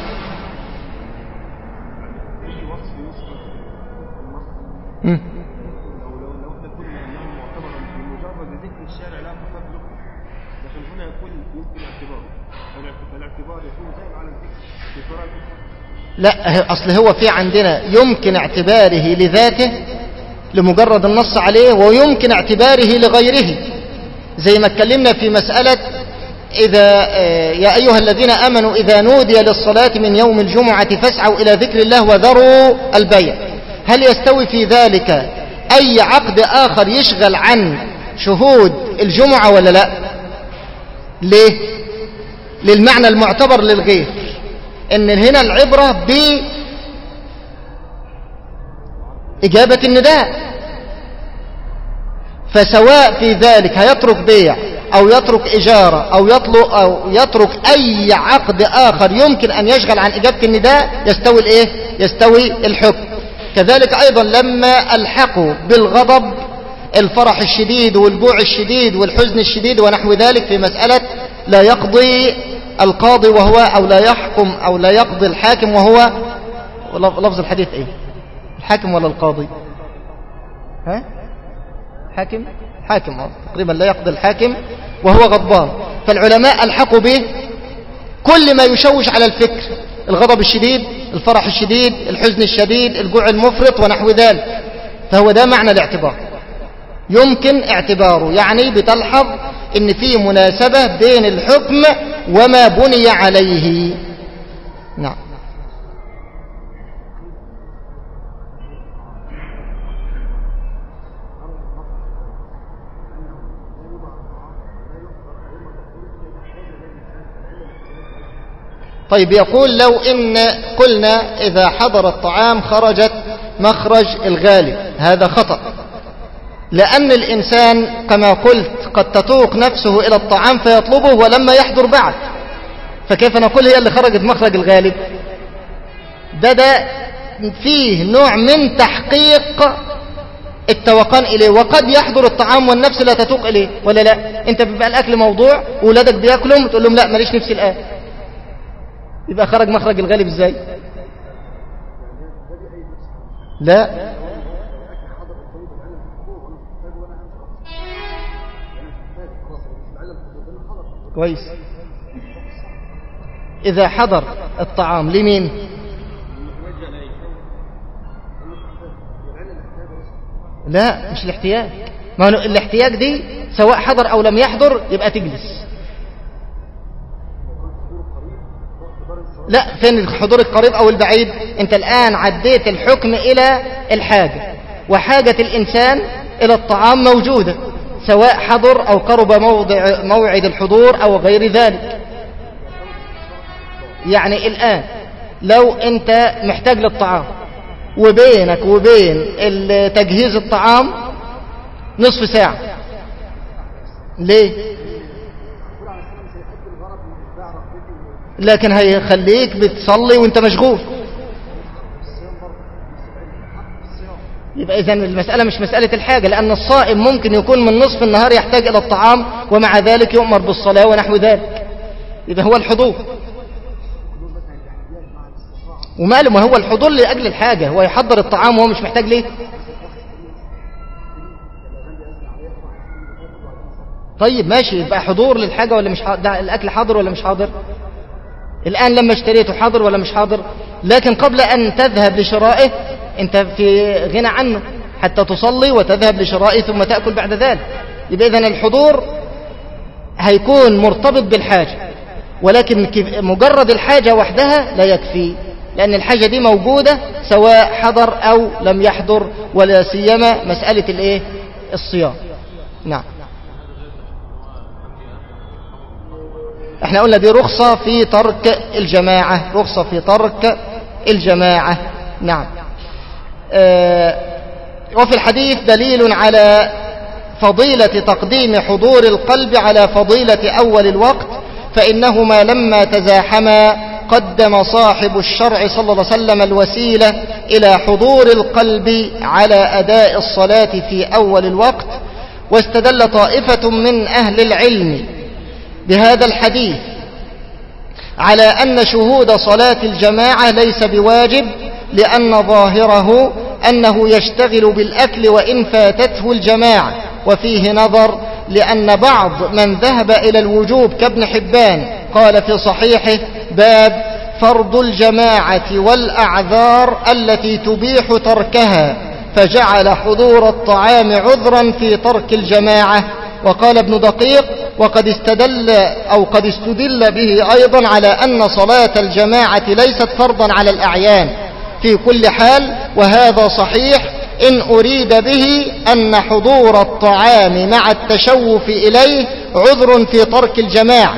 لا، أصل هو في عندنا يمكن اعتباره لذاته لمجرد النص عليه، ويمكن اعتباره لغيره، زي ما اتكلمنا في مسألة إذا يا أيها الذين آمنوا إذا نودي للصلاة من يوم الجمعة فاسعوا إلى ذكر الله وذروا البيع. هل يستوي في ذلك أي عقد آخر يشغل عن شهود الجمعة ولا لا؟ ليه؟ للمعنى المعتبر للغير. إن هنا العبرة بإجابة النداء. فسواء في ذلك هيترك بيع أو يترك إجارة أو يطلق أو يترك أي عقد آخر يمكن أن يشغل عن إجابة النداء، يستوي الإيه؟ يستوي الحكم. كذلك أيضا لما ألحقوا بالغضب الفرح الشديد والجوع الشديد والحزن الشديد ونحو ذلك في مسألة لا يقضي القاضي وهو أو لا يحكم أو لا يقضي الحاكم وهو، لفظ الحديث إيه؟ الحاكم ولا القاضي؟ ها؟ حاكم؟ حاكم تقريبا، لا يقضي الحاكم وهو غضبان. فالعلماء ألحقوا به كل ما يشوش على الفكر، الغضب الشديد، الفرح الشديد، الحزن الشديد، الجوع المفرط ونحو ذلك. فهو ده معنى الاعتبار، يمكن اعتباره، يعني بتلحظ ان في مناسبة بين الحكم وما بني عليه. نعم. طيب يقول لو إن قلنا إذا حضر الطعام خرجت مخرج الغالب، هذا خطأ، لأن الإنسان كما قلت قد تتوق نفسه إلى الطعام فيطلبه ولما يحضر بعد، فكيف نقول هي اللي خرجت مخرج الغالب؟ ده ده فيه نوع من تحقيق التوقان إليه، وقد يحضر الطعام والنفس لا تتوق إليه، ولا لا؟ أنت بيبقى الأكل موضوع وولادك بيأكلهم وتقول لهم لا ماليش نفسي الآن، يبقى خرج مخرج الغالب ازاي؟ لا، كويس. إذا حضر الطعام لمين؟ لا مش الاحتياج، ما هو الاحتياج دي سواء حضر أو لم يحضر يبقى تجلس. لا، فين الحضور القريب أو البعيد؟ أنت الآن عديت الحكم إلى الحاجة، وحاجة الإنسان إلى الطعام موجودة سواء حضر أو قرب موضع موعد الحضور أو غير ذلك. يعني الآن لو أنت محتاج للطعام وبينك وبين تجهيز الطعام نصف ساعة، ليه؟ لكن هيخليك بتصلي وانت مشغول. يبقى إذن المسألة مش مسألة الحاجة، لأن الصائم ممكن يكون من نصف النهار يحتاج إلى الطعام ومع ذلك يؤمر بالصلاة ونحو ذلك، يبقى هو الحضور. وماله، ما هو الحضور لأجل الحاجة، هو يحضر الطعام وهو مش محتاج ليه؟ طيب ماشي، يبقى حضور للحاجة ولا مش حاضر؟ الأكل حاضر ولا مش حاضر؟ الآن لما اشتريته حاضر ولا مش حاضر؟ لكن قبل أن تذهب لشرائه أنت في غنى عنه حتى تصلي وتذهب لشرائه ثم تأكل بعد ذلك. يبقى إذن الحضور هيكون مرتبط بالحاجة، ولكن مجرد الحاجة وحدها لا يكفي، لأن الحاجة دي موجودة سواء حضر أو لم يحضر، ولا سيما مسألة الإيه؟ الصيام. نعم. احنا قلنا دي رخصة في ترك الجماعة، رخصة في ترك الجماعة. نعم. اه وفي الحديث دليل على فضيلة تقديم حضور القلب على فضيلة أول الوقت، فإنهما لما تزاحما قدم صاحب الشرع صلى الله عليه وسلم الوسيلة إلى حضور القلب على أداء الصلاة في أول الوقت. واستدل طائفة من أهل العلم بهذا الحديث على أن شهود صلاة الجماعة ليس بواجب، لأن ظاهره أنه يشتغل بالأكل وإن فاتته الجماعة. وفيه نظر، لأن بعض من ذهب إلى الوجوب كابن حبان قال في صحيحه باب فرض الجماعة والأعذار التي تبيح تركها، فجعل حضور الطعام عذرا في ترك الجماعة. وقال ابن دقيق وقد استدل أو قد استدل به أيضا على أن صلاة الجماعة ليست فرضا على الأعيان في كل حال، وهذا صحيح إن أريد به أن حضور الطعام مع التشوف إليه عذر في ترك الجماعة،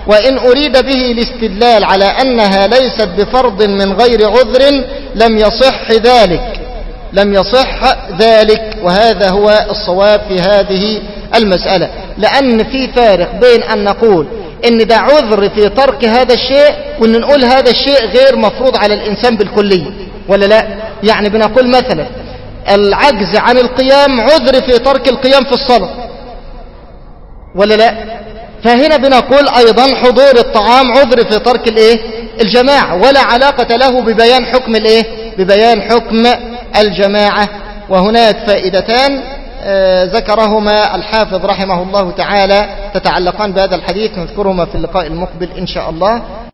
وإن أريد به الاستدلال على أنها ليست بفرض من غير عذر لم يصح ذلك لم يصح ذلك وهذا هو الصواب في هذه المسألة، لأن في فارق بين أن نقول إن ده عذر في ترك هذا الشيء وإن نقول هذا الشيء غير مفروض على الإنسان بالكلية، ولا لا؟ يعني بنقول مثلا العجز عن القيام عذر في ترك القيام في الصلاة، ولا لا؟ فهنا بنقول أيضا حضور الطعام عذر في ترك الإيه؟ الجماعة، ولا علاقة له ببيان حكم الإيه؟ ببيان حكم الجماعة. وهناك فائدتان آه ذكرهما الحافظ رحمه الله تعالى تتعلقان بهذا الحديث، نذكرهما في اللقاء المقبل إن شاء الله.